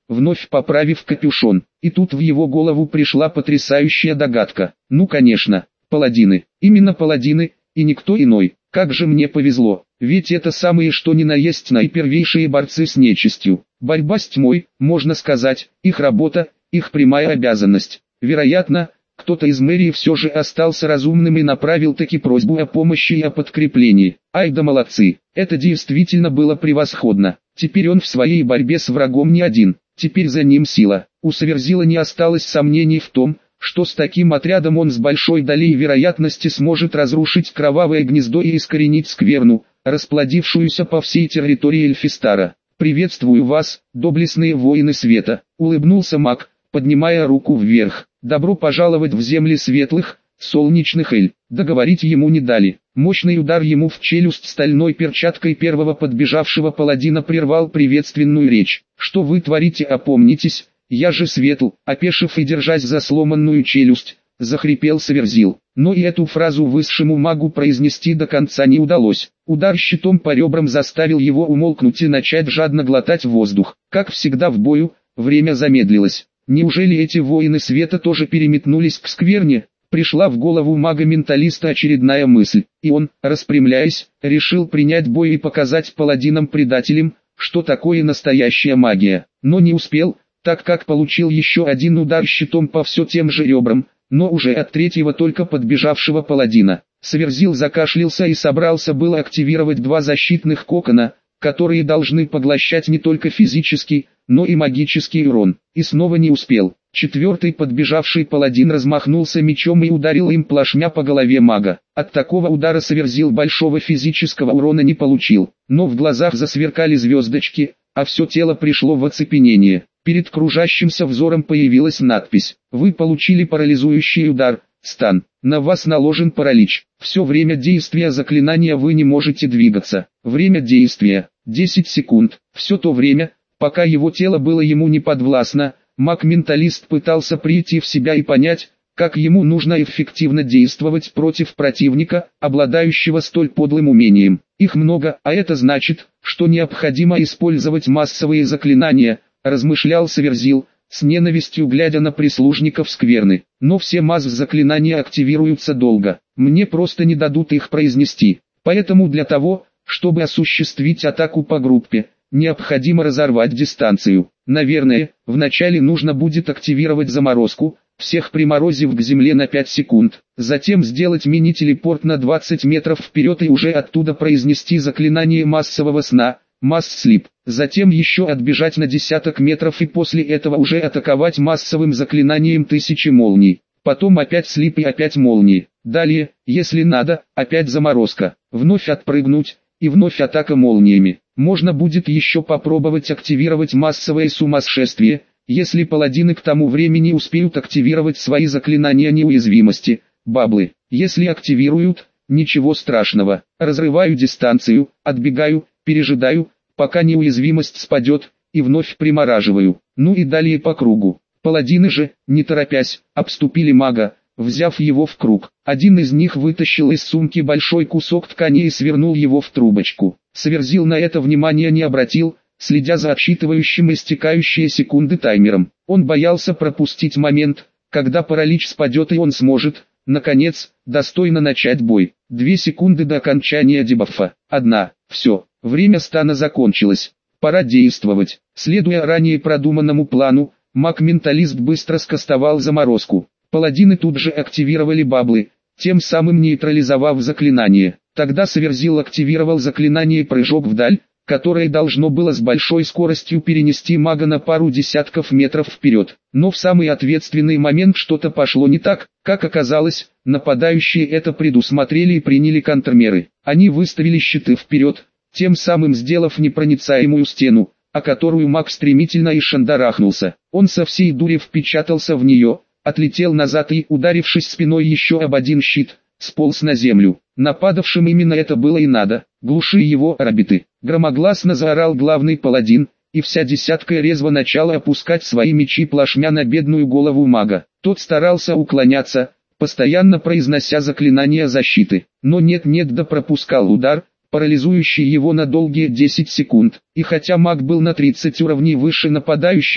вновь поправив капюшон. И тут в его голову пришла потрясающая догадка. Ну конечно, паладины. Именно паладины, и никто иной. Как же мне повезло, ведь это самые что ни на есть наипервейшие борцы с нечистью. Борьба с тьмой, можно сказать, их работа, их прямая обязанность. Вероятно, кто-то из мэрии все же остался разумным и направил таки просьбу о помощи и о подкреплении. Ай да молодцы, это действительно было превосходно. Теперь он в своей борьбе с врагом не один, теперь за ним сила. У Саверзила не осталось сомнений в том, что с таким отрядом он с большой долей вероятности сможет разрушить кровавое гнездо и искоренить скверну, расплодившуюся по всей территории Эльфистара. «Приветствую вас, доблестные воины света», — улыбнулся маг, поднимая руку вверх. «Добро пожаловать в земли светлых, солнечных Эль». Договорить ему не дали. Мощный удар ему в челюсть стальной перчаткой первого подбежавшего паладина прервал приветственную речь. «Что вы творите, опомнитесь, я же светл», опешив и держась за сломанную челюсть, захрипел Саверзил. Но и эту фразу высшему магу произнести до конца не удалось. Удар щитом по ребрам заставил его умолкнуть и начать жадно глотать воздух. Как всегда в бою, время замедлилось. Неужели эти воины света тоже переметнулись к скверне? Пришла в голову мага-менталиста очередная мысль, и он, распрямляясь, решил принять бой и показать паладинам-предателям, что такое настоящая магия. Но не успел, так как получил еще один удар щитом по все тем же ребрам, но уже от третьего только подбежавшего паладина. Саверзил закашлялся и собрался было активировать два защитных кокона, которые должны поглощать не только физический, но и магический урон. И снова не успел. Четвертый подбежавший паладин размахнулся мечом и ударил им плашмя по голове мага. От такого удара Саверзил большого физического урона не получил, но в глазах засверкали звездочки, а все тело пришло в оцепенение. Перед кружащимся взором появилась надпись: «Вы получили парализующий удар, стан. На вас наложен паралич. Все время действия заклинания вы не можете двигаться. Время действия – десять секунд». Все то время, пока его тело было ему не подвластно, маг-менталист пытался прийти в себя и понять, как ему нужно эффективно действовать против противника, обладающего столь подлым умением. Их много, а это значит, что необходимо использовать массовые заклинания, размышлял Саверзил, с ненавистью глядя на прислужников скверны. Но все масс-заклинания активируются долго, мне просто не дадут их произнести. Поэтому для того, чтобы осуществить атаку по группе, необходимо разорвать дистанцию. Наверное, вначале нужно будет активировать заморозку, всех приморозив к земле на пять секунд, затем сделать мини-телепорт на двадцать метров вперед и уже оттуда произнести заклинание массового сна, масс-слип, затем еще отбежать на десяток метров и после этого уже атаковать массовым заклинанием тысячи молний, потом опять слип и опять молнии, далее, если надо, опять заморозка, вновь отпрыгнуть, и вновь атака молниями. Можно будет еще попробовать активировать массовое сумасшествие, если паладины к тому времени успеют активировать свои заклинания неуязвимости, баблы. Если активируют, ничего страшного, разрываю дистанцию, отбегаю, пережидаю, пока неуязвимость спадет, и вновь примораживаю. Ну и далее по кругу. Паладины же, не торопясь, обступили мага, взяв его в круг. Один из них вытащил из сумки большой кусок ткани и свернул его в трубочку. Саверзил на это внимания не обратил, следя за отсчитывающим истекающие секунды таймером. Он боялся пропустить момент, когда паралич спадет и он сможет, наконец, достойно начать бой. Две секунды до окончания дебафа. Одна. Все. Время стана закончилось. Пора действовать. Следуя ранее продуманному плану, маг-менталист быстро скастовал заморозку. Паладины тут же активировали баблы, тем самым нейтрализовав заклинание. Тогда Саверзил активировал заклинание «Прыжок вдаль», которое должно было с большой скоростью перенести мага на пару десятков метров вперед. Но в самый ответственный момент что-то пошло не так. Как оказалось, нападающие это предусмотрели и приняли контрмеры. Они выставили щиты вперед, тем самым сделав непроницаемую стену, о которую маг стремительно и шандарахнулся. Он со всей дури впечатался в нее, отлетел назад и, ударившись спиной еще об один щит, сполз на землю. Нападавшим именно это было и надо. «Глуши его, рабиты!» Громогласно заорал главный паладин, и вся десятка резво начала опускать свои мечи плашмя на бедную голову мага. Тот старался уклоняться, постоянно произнося заклинания защиты, но нет-нет да пропускал удар, парализующий его на долгие десять секунд. И хотя маг был на тридцать уровней выше нападающих,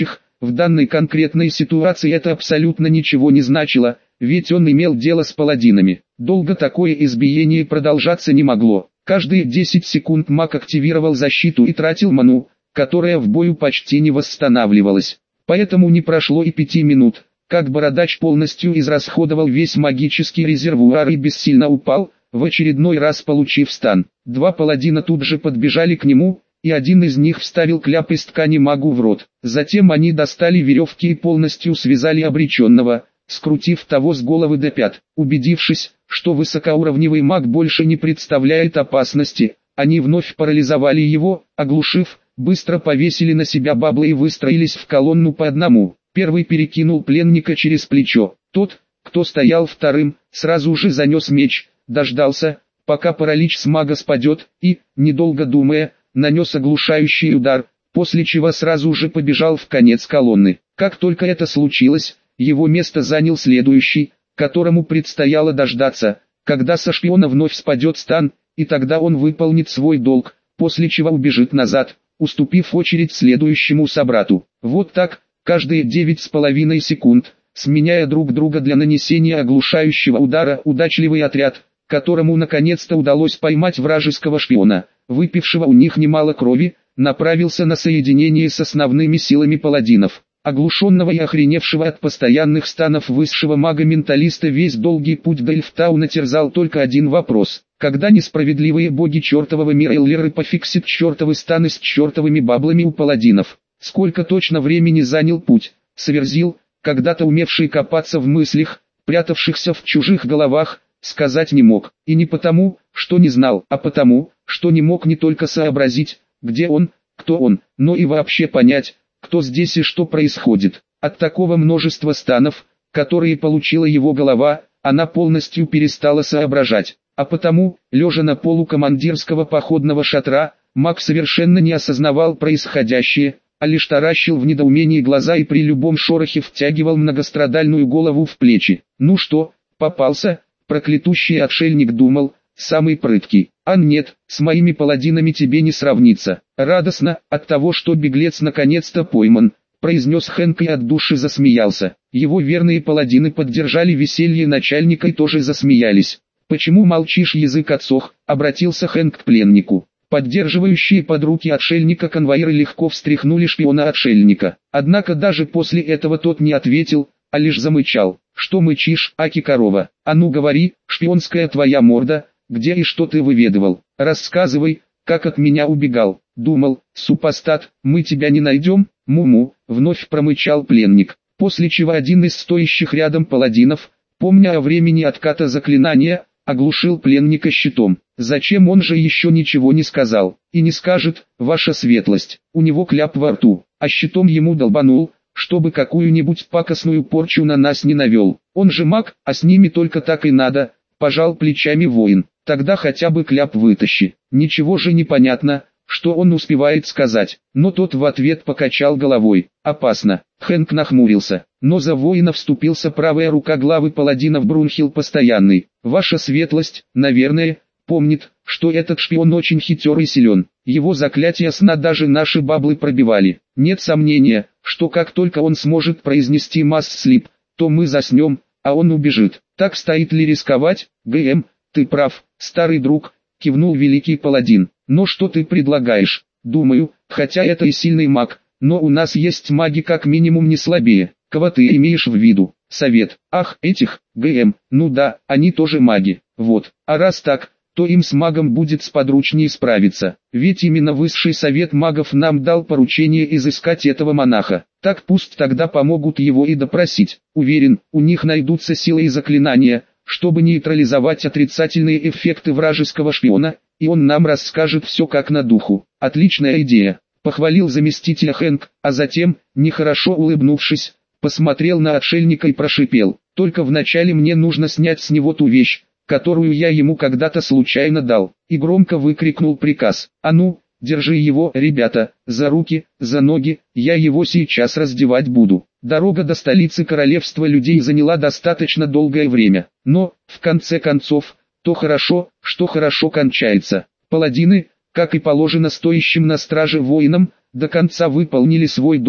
В данной конкретной ситуации это абсолютно ничего не значило, ведь он имел дело с паладинами. Долго такое избиение продолжаться не могло. Каждые десять секунд маг активировал защиту и тратил ману, которая в бою почти не восстанавливалась. Поэтому не прошло и пяти минут, как бородач полностью израсходовал весь магический резервуар и бессильно упал, в очередной раз получив стан. Два паладина тут же подбежали к нему, и один из них вставил кляп из ткани магу в рот. Затем они достали веревки и полностью связали обреченного, скрутив того с головы до пят. Убедившись, что высокоуровневый маг больше не представляет опасности, они вновь парализовали его, оглушив, быстро повесили на себя баблы и выстроились в колонну по одному. Первый перекинул пленника через плечо. Тот, кто стоял вторым, сразу же занес меч, дождался, пока паралич с мага спадет, и, недолго думая, нанес оглушающий удар, после чего сразу же побежал в конец колонны. Как только это случилось, его место занял следующий, которому предстояло дождаться, когда со шпиона вновь спадет стан, и тогда он выполнит свой долг, после чего убежит назад, уступив очередь следующему собрату. Вот так, каждые девять с половиной секунд, сменяя друг друга для нанесения оглушающего удара, удачливый отряд, которому наконец-то удалось поймать вражеского шпиона, выпившего у них немало крови, направился на соединение с основными силами паладинов. Оглушенного и охреневшего от постоянных станов высшего мага-менталиста весь долгий путь до Эльфтауна терзал только один вопрос: когда несправедливые боги чертового мира Эллеры пофиксят чертовы станы с чертовыми баблами у паладинов? Сколько точно времени занял путь? Сверзил, когда-то умевший копаться в мыслях, прятавшихся в чужих головах, сказать не мог. И не потому, что не знал, а потому, что не мог не только сообразить, где он, кто он, но и вообще понять, кто здесь и что происходит. От такого множества станов, которые получила его голова, она полностью перестала соображать. А потому, лежа на полу командирского походного шатра, маг совершенно не осознавал происходящее, а лишь таращил в недоумении глаза и при любом шорохе втягивал многострадальную голову в плечи. Ну что, попался? Проклятущий отшельник думал, самый прыткий. А нет, с моими паладинами тебе не сравнится. Радостно, от того, что беглец наконец-то пойман, произнес Хэнк и от души засмеялся. Его верные паладины поддержали веселье начальника и тоже засмеялись. «Почему молчишь, язык отсох?» — обратился Хэнк к пленнику. Поддерживающие под руки отшельника конвоиры легко встряхнули шпиона отшельника. Однако даже после этого тот не ответил, а лишь замычал. «Что мычишь, аки корова? А ну говори, шпионская твоя морда, где и что ты выведывал? Рассказывай, как от меня убегал. Думал, супостат, мы тебя не найдем?» «Му-му», — вновь промычал пленник, после чего один из стоящих рядом паладинов, помня о времени отката заклинания, оглушил пленника щитом. Зачем он же еще ничего не сказал? И не скажет, ваша светлость, у него кляп во рту, а щитом ему долбанул, чтобы какую-нибудь пакостную порчу на нас не навел. Он же маг, а с ними только так и надо, пожал плечами воин. Тогда хотя бы кляп вытащи. Ничего же не понятно, что он успевает сказать. Но тот в ответ покачал головой. Опасно. Хэнк нахмурился. Но за воина вступился правая рука главы паладинов Брунхил Постоянный. Ваша светлость, наверное, помнит, что этот шпион очень хитер и силен. Его заклятия сна даже наши баблы пробивали. Нет сомнения, что как только он сможет произнести масс-слип, то мы заснем, а он убежит. Так стоит ли рисковать? ГМ, ты прав, старый друг, кивнул великий паладин. Но что ты предлагаешь? Думаю, хотя это и сильный маг, но у нас есть маги как минимум не слабее. Кого ты имеешь в виду? Совет. Ах, этих, ГМ, ну да, они тоже маги. Вот, а раз так, то им с магом будет сподручнее справиться. Ведь именно высший совет магов нам дал поручение изыскать этого монаха. Так пусть тогда помогут его и допросить. Уверен, у них найдутся силы и заклинания, чтобы нейтрализовать отрицательные эффекты вражеского шпиона, и он нам расскажет все как на духу. Отличная идея, похвалил заместителя Хэнк, а затем, нехорошо улыбнувшись, посмотрел на отшельника и прошипел. Только вначале мне нужно снять с него ту вещь, которую я ему когда-то случайно дал, и громко выкрикнул приказ. А ну, держи его, ребята, за руки, за ноги, я его сейчас раздевать буду. Дорога до столицы королевства людей заняла достаточно долгое время, но, в конце концов, то хорошо, что хорошо кончается. Паладины, как и положено стоящим на страже воинам, до конца выполнили свой долг,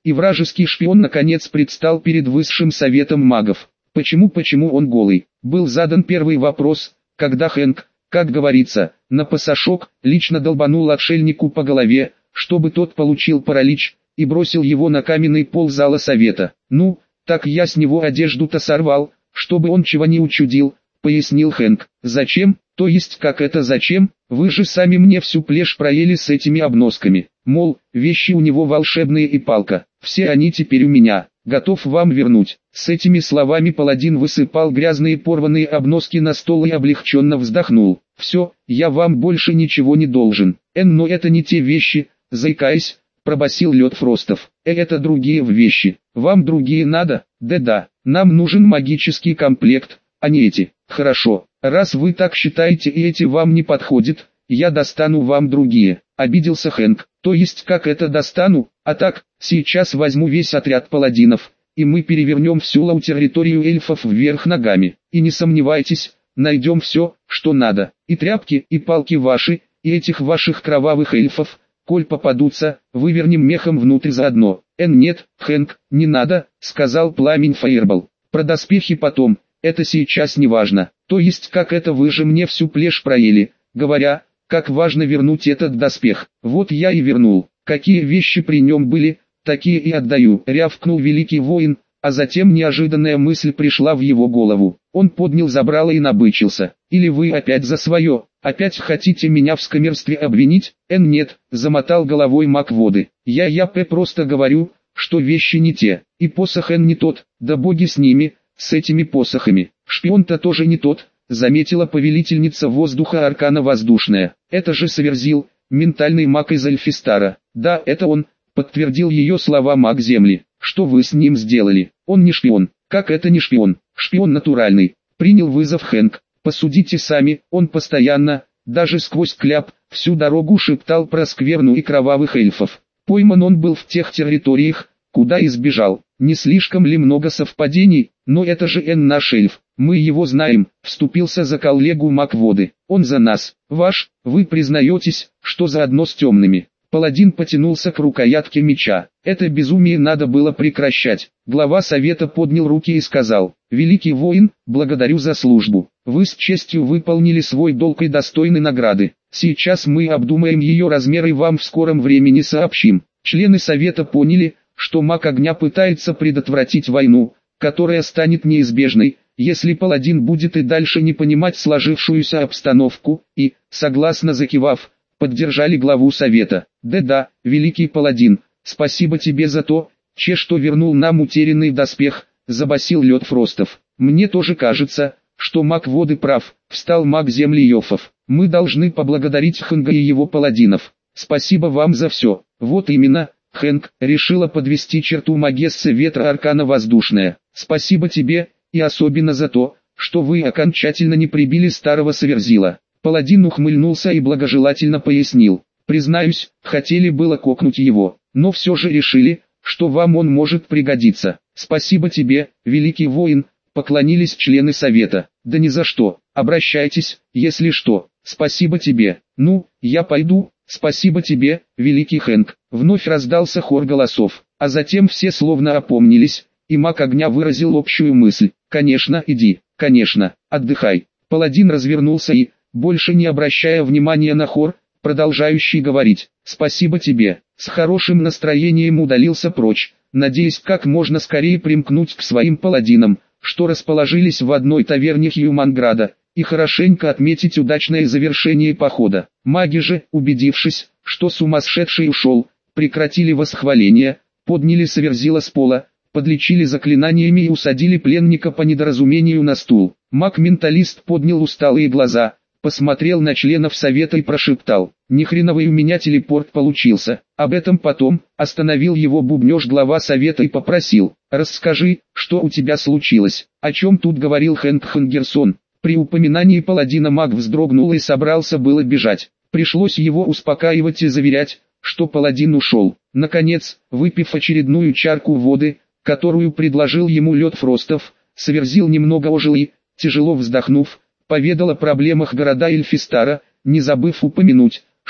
и вражеский шпион наконец предстал перед высшим советом магов. Почему почему он голый? Был задан первый вопрос, когда Хэнк, как говорится, на пасашок, лично долбанул отшельнику по голове, чтобы тот получил паралич, и бросил его на каменный пол зала совета. «Ну, так я с него одежду-то сорвал, чтобы он чего не учудил», — пояснил Хэнк. «Зачем? То есть как это зачем? Вы же сами мне всю плешь проели с этими обносками. Мол, вещи у него волшебные и палка, все они теперь у меня, готов вам вернуть». С этими словами паладин высыпал грязные порванные обноски на стол и облегченно вздохнул. «Все, я вам больше ничего не должен». «Эн, но это не те вещи», — заикаясь, пробасил Лед Фростов. «Э, это другие вещи. Вам другие надо?» «Да-да, нам нужен магический комплект, а не эти». «Хорошо, раз вы так считаете и эти вам не подходят, я достану вам другие», — обиделся Хэнк. «То есть как это достану? А так, сейчас возьму весь отряд паладинов, и мы перевернем всю лау-территорию эльфов вверх ногами. И не сомневайтесь, найдем все, что надо. И тряпки, и палки ваши, и этих ваших кровавых эльфов, коль попадутся, вывернем мехом внутрь заодно». «Эн, нет, Хэнк, не надо», — сказал Пламень Фаербол. «Про доспехи потом, это сейчас не важно. То есть как это вы же мне всю плешь проели, говоря, как важно вернуть этот доспех. Вот я и вернул. Какие вещи при нем были, такие и отдаю», — рявкнул великий воин, а затем неожиданная мысль пришла в его голову. Он поднял забрало и набычился. «Или вы опять за свое, опять хотите меня в скамерстве обвинить?» «Эн, нет», — замотал головой маг воды. «Я-я просто говорю, что вещи не те, и посох Эн не тот, да боги с ними, с этими посохами. Шпион-то тоже не тот», — заметила повелительница воздуха Аркана Воздушная. «Это же Саверзил, ментальный маг из Альфистара». «Да, это он», — подтвердил ее слова маг Земли. «Что вы с ним сделали? Он не шпион». «Как это не шпион? Шпион натуральный», — принял вызов Хэнк. «Посудите сами, он постоянно, даже сквозь кляп, всю дорогу шептал про скверну и кровавых эльфов. Пойман он был в тех территориях, куда избежал. Не слишком ли много совпадений? Но это же Эн наш эльф, мы его знаем», — вступился за коллегу маг воды. «Он за нас, ваш, вы признаетесь, что заодно с темными». Паладин потянулся к рукоятке меча. Это безумие надо было прекращать. Глава совета поднял руки и сказал: «Великий воин, благодарю за службу. Вы с честью выполнили свой долг и достойны награды. Сейчас мы обдумаем ее размер и вам в скором времени сообщим». Члены совета поняли, что маг огня пытается предотвратить войну, которая станет неизбежной, если паладин будет и дальше не понимать сложившуюся обстановку, и, согласно закивав, поддержали главу совета. «Да-да, великий паладин, спасибо тебе за то, че что вернул нам утерянный доспех», — забасил Лед Фростов. «Мне тоже кажется, что маг воды прав», — встал маг земли Йофов. «Мы должны поблагодарить Хэнга и его паладинов. Спасибо вам за все». «Вот именно, Хэнк», — решила подвести черту магесса ветра Аркана Воздушная. «Спасибо тебе, и особенно за то, что вы окончательно не прибили старого Саверзила». Паладин ухмыльнулся и благожелательно пояснил: «Признаюсь, хотели было кокнуть его, но все же решили, что вам он может пригодиться». «Спасибо тебе, великий воин», — поклонились члены совета. «Да ни за что, обращайтесь, если что». «Спасибо тебе». «Ну, я пойду». «Спасибо тебе, великий Хэнк». Вновь раздался хор голосов, а затем все словно опомнились, и маг огня выразил общую мысль: «Конечно, иди, конечно, отдыхай». Паладин развернулся и, больше не обращая внимания на хор, продолжающий говорить: «Спасибо тебе», с хорошим настроением удалился прочь, надеясь как можно скорее примкнуть к своим паладинам, что расположились в одной таверне Хьюманграда, и хорошенько отметить удачное завершение похода. Маги же, убедившись, что сумасшедший ушел, прекратили восхваление, подняли Саверзила с пола, подлечили заклинаниями и усадили пленника по недоразумению на стул. Маг-менталист поднял усталые глаза, посмотрел на членов совета и прошептал: «Ни хреновый у меня телепорт получился». Об этом потом, остановил его бубнёж глава совета и попросил: «Расскажи, что у тебя случилось». «О чем тут говорил Хэнк Хангерсон?» При упоминании паладина маг вздрогнул и собрался было бежать. Пришлось его успокаивать и заверять, что паладин ушел. Наконец, выпив очередную чарку воды, которую предложил ему Лед Фростов, Саверзил немного ожил и, тяжело вздохнув, поведал о проблемах города Эльфистара, не забыв упомянуть,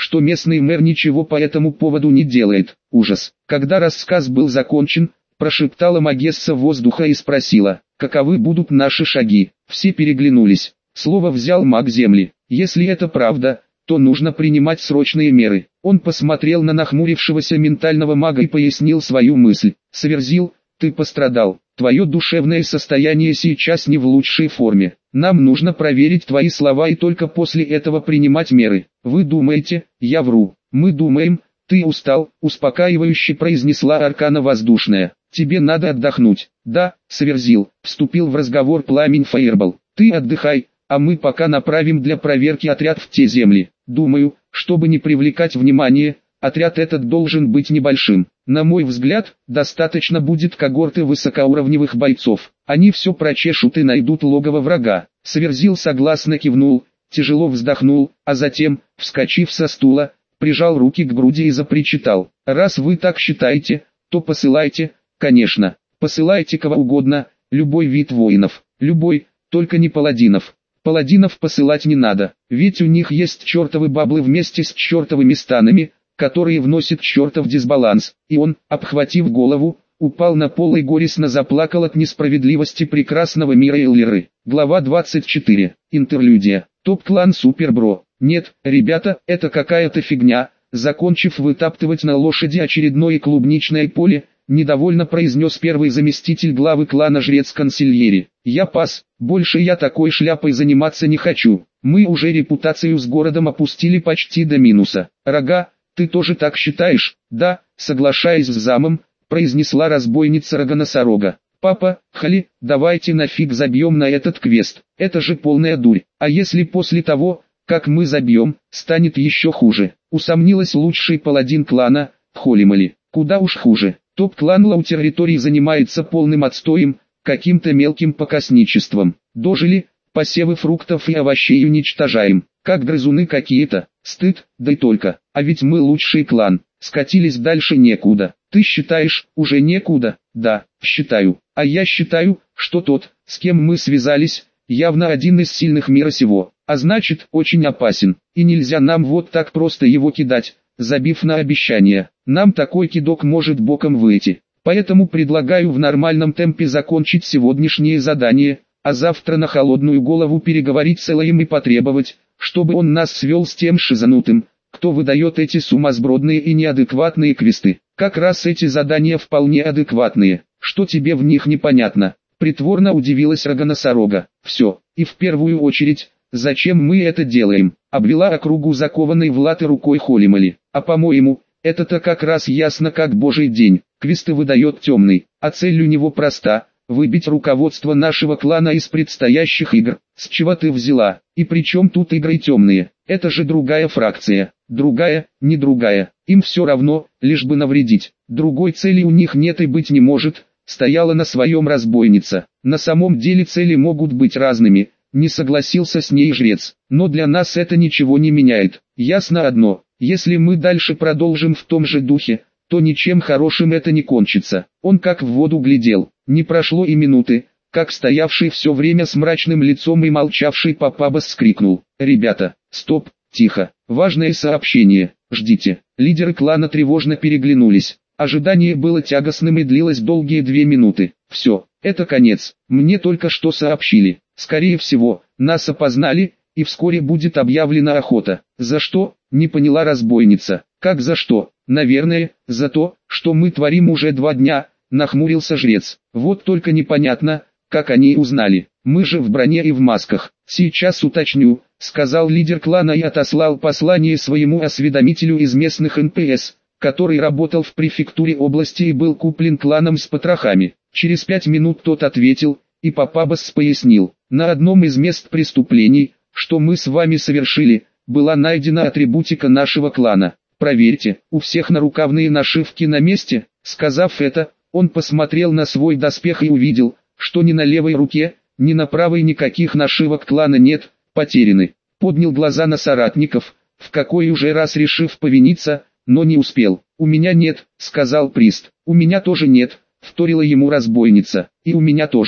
что местный мэр ничего по этому поводу не делает. Ужас. Когда рассказ был закончен, прошептала Магесса воздуха и спросила, каковы будут наши шаги. Все переглянулись. Слово взял маг земли. Если это правда, то нужно принимать срочные меры. Он посмотрел на нахмурившегося ментального мага и пояснил свою мысль. Сверзил, ты пострадал. Твое душевное состояние сейчас не в лучшей форме. Нам нужно проверить твои слова и только после этого принимать меры. Вы думаете, я вру. Мы думаем, ты устал, успокаивающе произнесла Аркана Воздушная. Тебе надо отдохнуть. Да, Сверзил, вступил в разговор Пламень Фаербол. Ты отдыхай, а мы пока направим для проверки отряд в те земли. Думаю, чтобы не привлекать внимание, отряд этот должен быть небольшим. На мой взгляд, достаточно будет когорты высокоуровневых бойцов. Они все прочешут и найдут логово врага. Сверзил согласно кивнул, тяжело вздохнул, а затем, вскочив со стула, прижал руки к груди и запричитал. Раз вы так считаете, то посылайте, конечно, посылайте кого угодно, любой вид воинов, любой, только не паладинов. Паладинов посылать не надо, ведь у них есть чертовы баблы вместе с чертовыми станами, которые вносят чертов дисбаланс. И он, обхватив голову, упал на пол и горестно заплакал от несправедливости прекрасного мира Эллиры. Глава двадцать четыре. Интерлюдия. Топ-клан Супербро. Нет, ребята, это какая-то фигня. Закончив вытаптывать на лошади очередное клубничное поле, недовольно произнес первый заместитель главы клана Жрец Консильери. Я пас, больше я такой шляпой заниматься не хочу. Мы уже репутацию с городом опустили почти до минуса. Рога, ты тоже так считаешь? Да, соглашаясь с замом, произнесла разбойница Рога-носорога. Папа, Хали, давайте нафиг забьем на этот квест. Это же полная дурь. А если после того, как мы забьем, станет еще хуже? Усомнилась лучший паладин клана, Холимали. Куда уж хуже. Топ-клан Лау территории занимается полным отстоем, каким-то мелким покосничеством. Дожили, посевы фруктов и овощей уничтожаем, как грызуны какие-то. Стыд, да и только. А ведь мы лучший клан. Скатились дальше некуда. Ты считаешь, уже некуда? Да, считаю. А я считаю, что тот, с кем мы связались, явно один из сильных мира сего. А значит, очень опасен. И нельзя нам вот так просто его кидать, забив на обещание. Нам такой кидок может боком выйти. Поэтому предлагаю в нормальном темпе закончить сегодняшнее задание, а завтра на холодную голову переговорить с Элоем и потребовать, чтобы он нас свел с тем шизанутым, кто выдает эти сумасбродные и неадекватные квесты. Как раз эти задания вполне адекватные. Что тебе в них непонятно? Притворно удивилась Рога-носорога. Все, и в первую очередь, зачем мы это делаем? Обвела округу закованной в латы рукой Холимали. А по-моему, это-то как раз ясно как божий день. Квесты выдает темный, а цель у него проста. Выбить руководство нашего клана из предстоящих игр. С чего ты взяла? И при чем тут игры темные? Это же другая фракция. Другая, не другая. Им все равно, лишь бы навредить. Другой цели у них нет и быть не может. Стояла на своем разбойница. На самом деле цели могут быть разными. Не согласился с ней жрец. Но для нас это ничего не меняет. Ясно одно. Если мы дальше продолжим в том же духе, то ничем хорошим это не кончится. Он как в воду глядел. Не прошло и минуты, как стоявший все время с мрачным лицом и молчавший Папабас скрикнул. «Ребята, стоп, тихо, важное сообщение, ждите». Лидеры клана тревожно переглянулись. Ожидание было тягостным и длилось долгие две минуты. Все, это конец. Мне только что сообщили. Скорее всего, нас опознали, и вскоре будет объявлена охота. За что? Не поняла разбойница. Как за что? Наверное, за то, что мы творим уже два дня, нахмурился жрец. Вот только непонятно, как они узнали. Мы же в броне и в масках. Сейчас уточню, сказал лидер клана и отослал послание своему осведомителю из местных эн пэ эс, который работал в префектуре области и был куплен кланом с потрохами. Через пять минут тот ответил, и Папабас пояснил. На одном из мест преступлений, что мы с вами совершили, была найдена атрибутика нашего клана. Проверьте, у всех нарукавные нашивки на месте. Сказав это, он посмотрел на свой доспех и увидел, что ни на левой руке, ни на правой никаких нашивок клана нет, потеряны. Поднял глаза на соратников, в какой уже раз решив повиниться, но не успел. «У меня нет», — сказал Прист. «У меня тоже нет», — вторила ему разбойница. «И у меня тоже».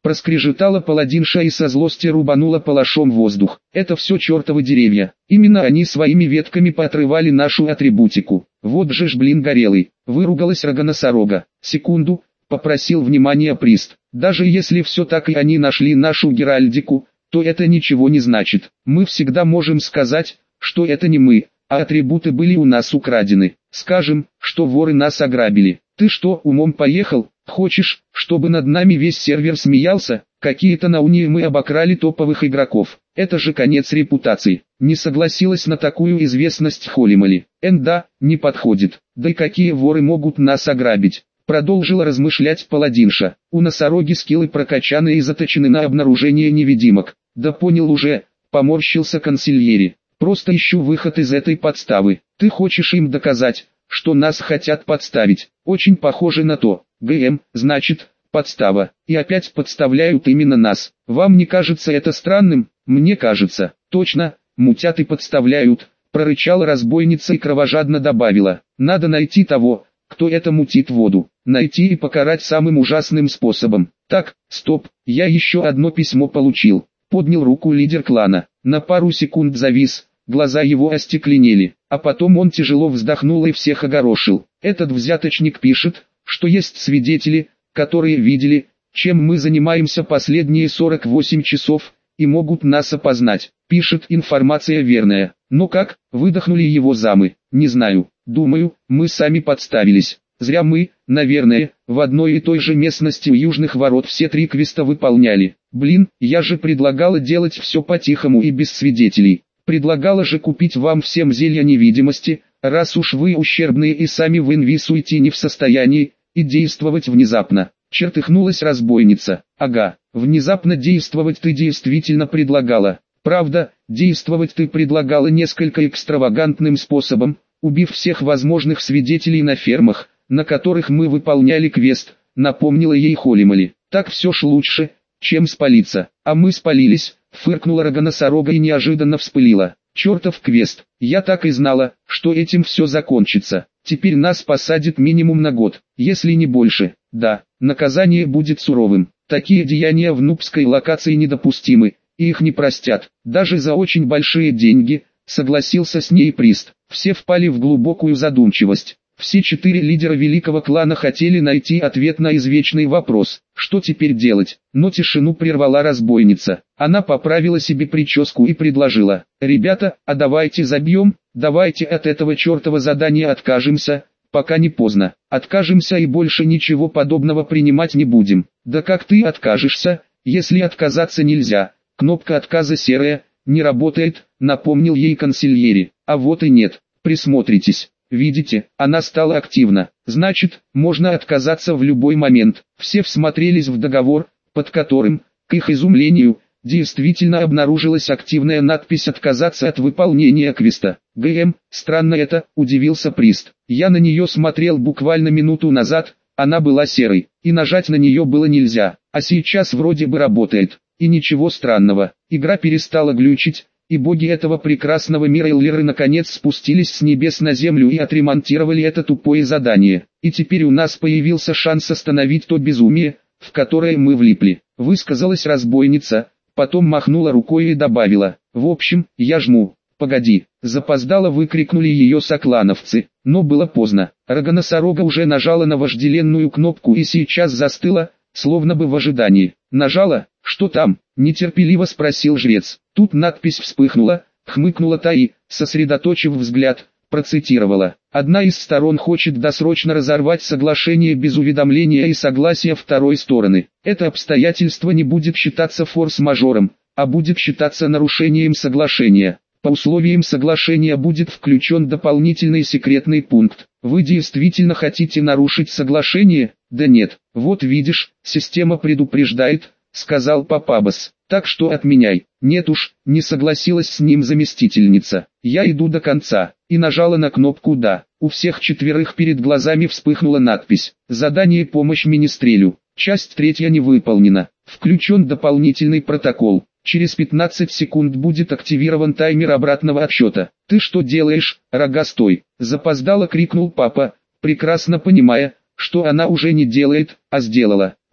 Проскрежетала паладинша и со злости рубанула палашом воздух. Это все чертовы деревья. Именно они своими ветками поотрывали нашу атрибутику. Вот же ж блин горелый. Выругалась рога-носорога. Секунду, попросил внимания Прист. Даже если все так и они нашли нашу геральдику, то это ничего не значит. Мы всегда можем сказать, что это не мы, а атрибуты были у нас украдены. Скажем, что воры нас ограбили. Ты что, умом поехал? Хочешь, чтобы над нами весь сервер смеялся? Какие-то на уне мы обокрали топовых игроков. Это же конец репутации. Не согласилась на такую известность Холимали. Энда, не подходит. Да и какие воры могут нас ограбить? Продолжила размышлять паладинша. У носороги скиллы прокачаны и заточены на обнаружение невидимок. Да понял уже, поморщился консильери. Просто ищу выход из этой подставы. Ты хочешь им доказать, что нас хотят подставить? Очень похоже на то. ГМ, значит, подстава. И опять подставляют именно нас. Вам не кажется это странным? Мне кажется. Точно, мутят и подставляют, прорычала разбойница и кровожадно добавила. Надо найти того, кто это мутит воду. Найти и покарать самым ужасным способом. Так, стоп, я еще одно письмо получил. Поднял руку лидер клана. На пару секунд завис, глаза его остекленели. А потом он тяжело вздохнул и всех огорошил. Этот взяточник пишет, что есть свидетели, которые видели, чем мы занимаемся последние сорок восемь часов, и могут нас опознать. Пишет, информация верная. Но как, выдохнули его замы. Не знаю, думаю, мы сами подставились. Зря мы, наверное, в одной и той же местности у южных ворот все три квеста выполняли. Блин, я же предлагала делать все по-тихому и без свидетелей. Предлагала же купить вам всем зелья невидимости, раз уж вы ущербные и сами в инвиз уйти не в состоянии, и действовать внезапно. Чертыхнулась разбойница. Ага, внезапно действовать ты действительно предлагала. Правда, действовать ты предлагала несколько экстравагантным способом, убив всех возможных свидетелей на фермах, на которых мы выполняли квест, напомнила ей Холимали. Так все ж лучше, чем спалиться. А мы спалились, фыркнула рога-носорога и неожиданно вспылила. Чертов квест, я так и знала, что этим все закончится. Теперь нас посадят минимум на год, если не больше. Да, наказание будет суровым. Такие деяния в нубской локации недопустимы, и их не простят, даже за очень большие деньги, согласился с ней Прист. Все впали в глубокую задумчивость. Все четыре лидера великого клана хотели найти ответ на извечный вопрос, что теперь делать, но тишину прервала разбойница. Она поправила себе прическу и предложила: «Ребята, а давайте забьем, давайте от этого чертова задания откажемся, пока не поздно. Откажемся и больше ничего подобного принимать не будем». «Да как ты откажешься, если отказаться нельзя? Кнопка отказа серая, не работает», напомнил ей консильери. «А вот и нет, присмотритесь. Видите, она стала активна. Значит, можно отказаться в любой момент». Все всмотрелись в договор, под которым, к их изумлению, действительно обнаружилась активная надпись «Отказаться от выполнения квеста». «ГМ, странно это», удивился Прист. «Я на нее смотрел буквально минуту назад, она была серой, и нажать на нее было нельзя, а сейчас вроде бы работает. И ничего странного, игра перестала глючить, и боги этого прекрасного мира Эллиры наконец спустились с небес на землю и отремонтировали это тупое задание. И теперь у нас появился шанс остановить то безумие, в которое мы влипли», высказалась разбойница, потом махнула рукой и добавила: «В общем, я жму». «Погоди», запоздало выкрикнули ее соклановцы, но было поздно. Рога-носорога уже нажала на вожделенную кнопку и сейчас застыла, словно бы в ожидании. «Нажала? Что там?» – нетерпеливо спросил жрец. Тут надпись вспыхнула, хмыкнула та и, сосредоточив взгляд, процитировала: «Одна из сторон хочет досрочно разорвать соглашение без уведомления и согласия второй стороны. Это обстоятельство не будет считаться форс-мажором, а будет считаться нарушением соглашения. По условиям соглашения будет включен дополнительный секретный пункт. Вы действительно хотите нарушить соглашение? Да нет, вот видишь, система предупреждает», — сказал Папабас. «Так что отменяй». «Нет уж», — не согласилась с ним заместительница. «Я иду до конца», и нажала на кнопку «Да». У всех четверых перед глазами вспыхнула надпись: «Задание «Помощь Министрелю». Часть третья не выполнена. Включен дополнительный протокол. Через пятнадцать секунд будет активирован таймер обратного отсчета». «Ты что делаешь, рогастой?» — запоздало крикнул папа, прекрасно понимая, что она уже не делает, а сделала.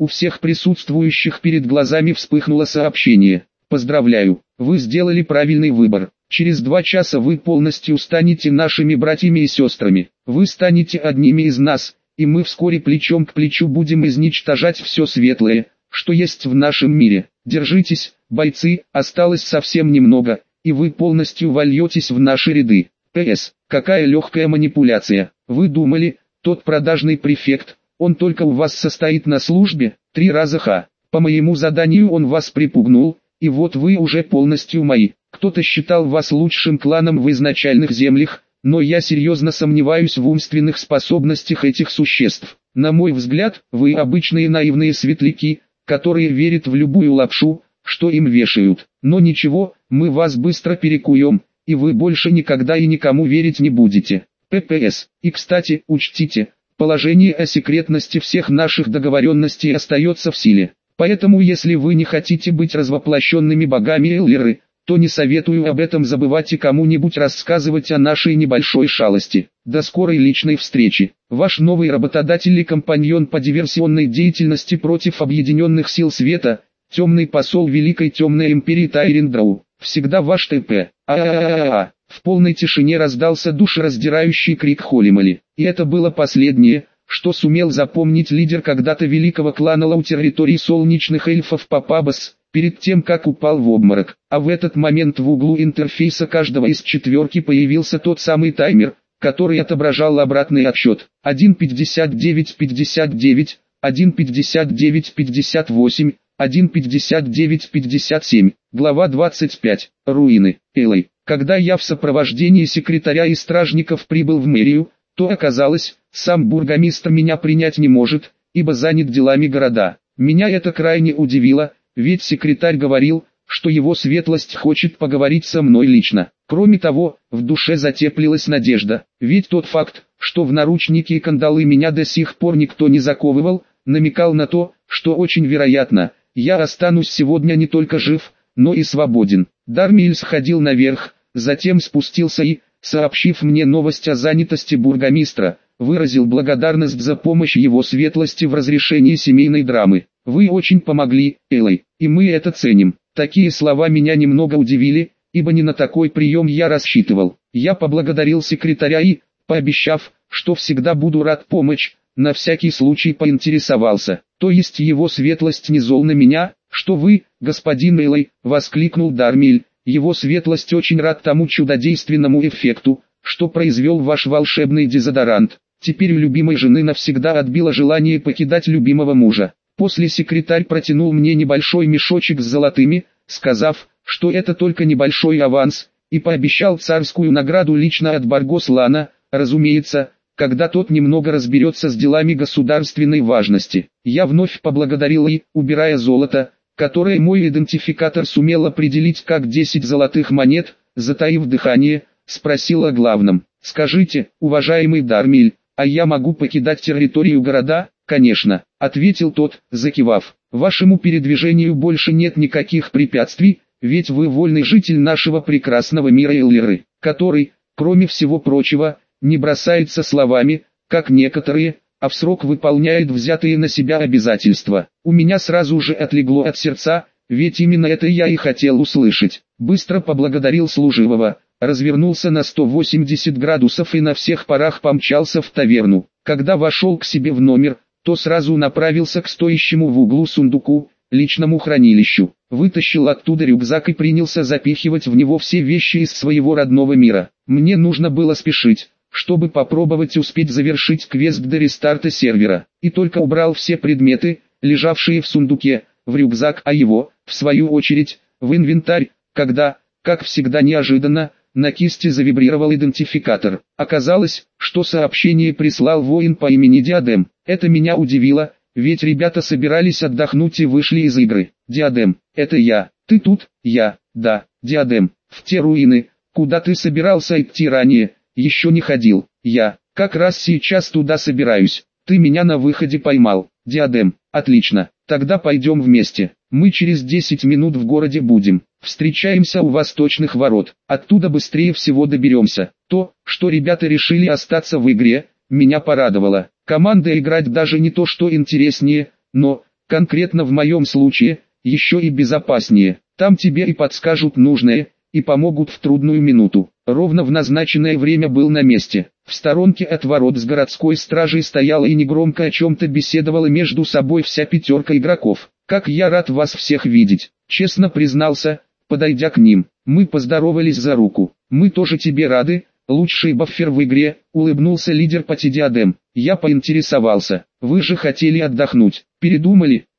У всех присутствующих перед глазами вспыхнуло сообщение. Поздравляю, вы сделали правильный выбор. Через два часа вы полностью станете нашими братьями и сестрами. Вы станете одними из нас, и мы вскоре плечом к плечу будем изничтожать все светлое, что есть в нашем мире. Держитесь, бойцы, осталось совсем немного, и вы полностью вольетесь в наши ряды. ПС. Какая легкая манипуляция. Вы думали, тот продажный префект, он только у вас состоит на службе? Три раза ха. По моему заданию он вас припугнул, и вот вы уже полностью мои. Кто-то считал вас лучшим кланом в изначальных землях, но я серьезно сомневаюсь в умственных способностях этих существ. На мой взгляд, вы обычные наивные светляки, которые верят в любую лапшу, что им вешают. Но ничего, мы вас быстро перекуем, и вы больше никогда и никому верить не будете. ППС. И кстати, учтите, положение о секретности всех наших договоренностей остается в силе. Поэтому если вы не хотите быть развоплощенными богами Эллеры, то не советую об этом забывать и кому-нибудь рассказывать о нашей небольшой шалости. До скорой личной встречи. Ваш новый работодатель и компаньон по диверсионной деятельности против объединенных сил света, темный посол Великой Темной Империи Тайрин Драу. Всегда ваш ТП. А-а-а-а-а. В полной тишине раздался душераздирающий крик Холлимали. И это было последнее, что сумел запомнить лидер когда-то великого клана Лау территории солнечных эльфов Папабас, перед тем как упал в обморок. А в этот момент в углу интерфейса каждого из четверки появился тот самый таймер, который отображал обратный отсчет. один пятьдесят девять пятьдесят девять, один пятьдесят девять пятьдесят восемь, один пятьдесят девять пятьдесят семь. Глава двадцать пять. Руины. Элэй. Когда я в сопровождении секретаря и стражников прибыл в мэрию, то оказалось, сам бургомистр меня принять не может, ибо занят делами города. Меня это крайне удивило, ведь секретарь говорил, что его светлость хочет поговорить со мной лично. Кроме того, в душе затеплилась надежда, ведь тот факт, что в наручники и кандалы меня до сих пор никто не заковывал, намекал на то, что очень вероятно, я останусь сегодня не только жив, но и свободен. Дармиэль сходил наверх, затем спустился и, сообщив мне новость о занятости бургомистра, выразил благодарность за помощь его светлости в разрешении семейной драмы. Вы очень помогли, Элэй, и мы это ценим. Такие слова меня немного удивили, ибо не на такой прием я рассчитывал. Я поблагодарил секретаря и, пообещав, что всегда буду рад помочь, на всякий случай поинтересовался. То есть его светлость не зол на меня? Что вы, господин Элэй, воскликнул Дармиэль. Его светлость очень рад тому чудодейственному эффекту, что произвел ваш волшебный дезодорант. Теперь у любимой жены навсегда отбило желание покидать любимого мужа. После секретарь протянул мне небольшой мешочек с золотыми, сказав, что это только небольшой аванс, и пообещал царскую награду лично от Баргослана, разумеется, когда тот немного разберется с делами государственной важности. Я вновь поблагодарил и, убирая золото, которое мой идентификатор сумел определить как десять золотых монет, затаив дыхание, спросил о главном. «Скажите, уважаемый Дармиэль, а я могу покидать территорию города?» «Конечно», — ответил тот, закивав. «Вашему передвижению больше нет никаких препятствий, ведь вы вольный житель нашего прекрасного мира Эллеры, который, кроме всего прочего, не бросается словами, как некоторые, а в срок выполняет взятые на себя обязательства». У меня сразу же отлегло от сердца, ведь именно это я и хотел услышать. Быстро поблагодарил служивого, развернулся на сто восемьдесят градусов и на всех парах помчался в таверну. Когда вошел к себе в номер, то сразу направился к стоящему в углу сундуку, личному хранилищу. Вытащил оттуда рюкзак и принялся запихивать в него все вещи из своего родного мира. Мне нужно было спешить, чтобы попробовать успеть завершить квест до рестарта сервера. И только убрал все предметы, лежавшие в сундуке, в рюкзак, а его, в свою очередь, в инвентарь, когда, как всегда неожиданно, на кисти завибрировал идентификатор. Оказалось, что сообщение прислал воин по имени Диадем. Это меня удивило, ведь ребята собирались отдохнуть и вышли из игры. Диадем, это я. Ты тут? Я, да, Диадем. В те руины, куда ты собирался идти ранее, еще не ходил. Я, как раз сейчас туда собираюсь. Ты меня на выходе поймал. Диадем, отлично. Тогда пойдем вместе. Мы через десять минут в городе будем. Встречаемся у восточных ворот. Оттуда быстрее всего доберемся. То, что ребята решили остаться в игре, меня порадовало. Команда играть даже не то что интереснее, но, Конкретно в моем случае, еще и безопаснее. Там тебе и подскажут нужное, и помогут в трудную минуту. Ровно в назначенное время был на месте. В сторонке от ворот с городской стражей стояла и негромко о чем-то беседовала между собой вся пятерка игроков. «Как я рад вас всех видеть», — честно признался, подойдя к ним. Мы поздоровались за руку. «Мы тоже тебе рады, лучший баффер в игре», — улыбнулся лидер Пати Диадем. Я поинтересовался. «Вы же хотели отдохнуть. Передумали?»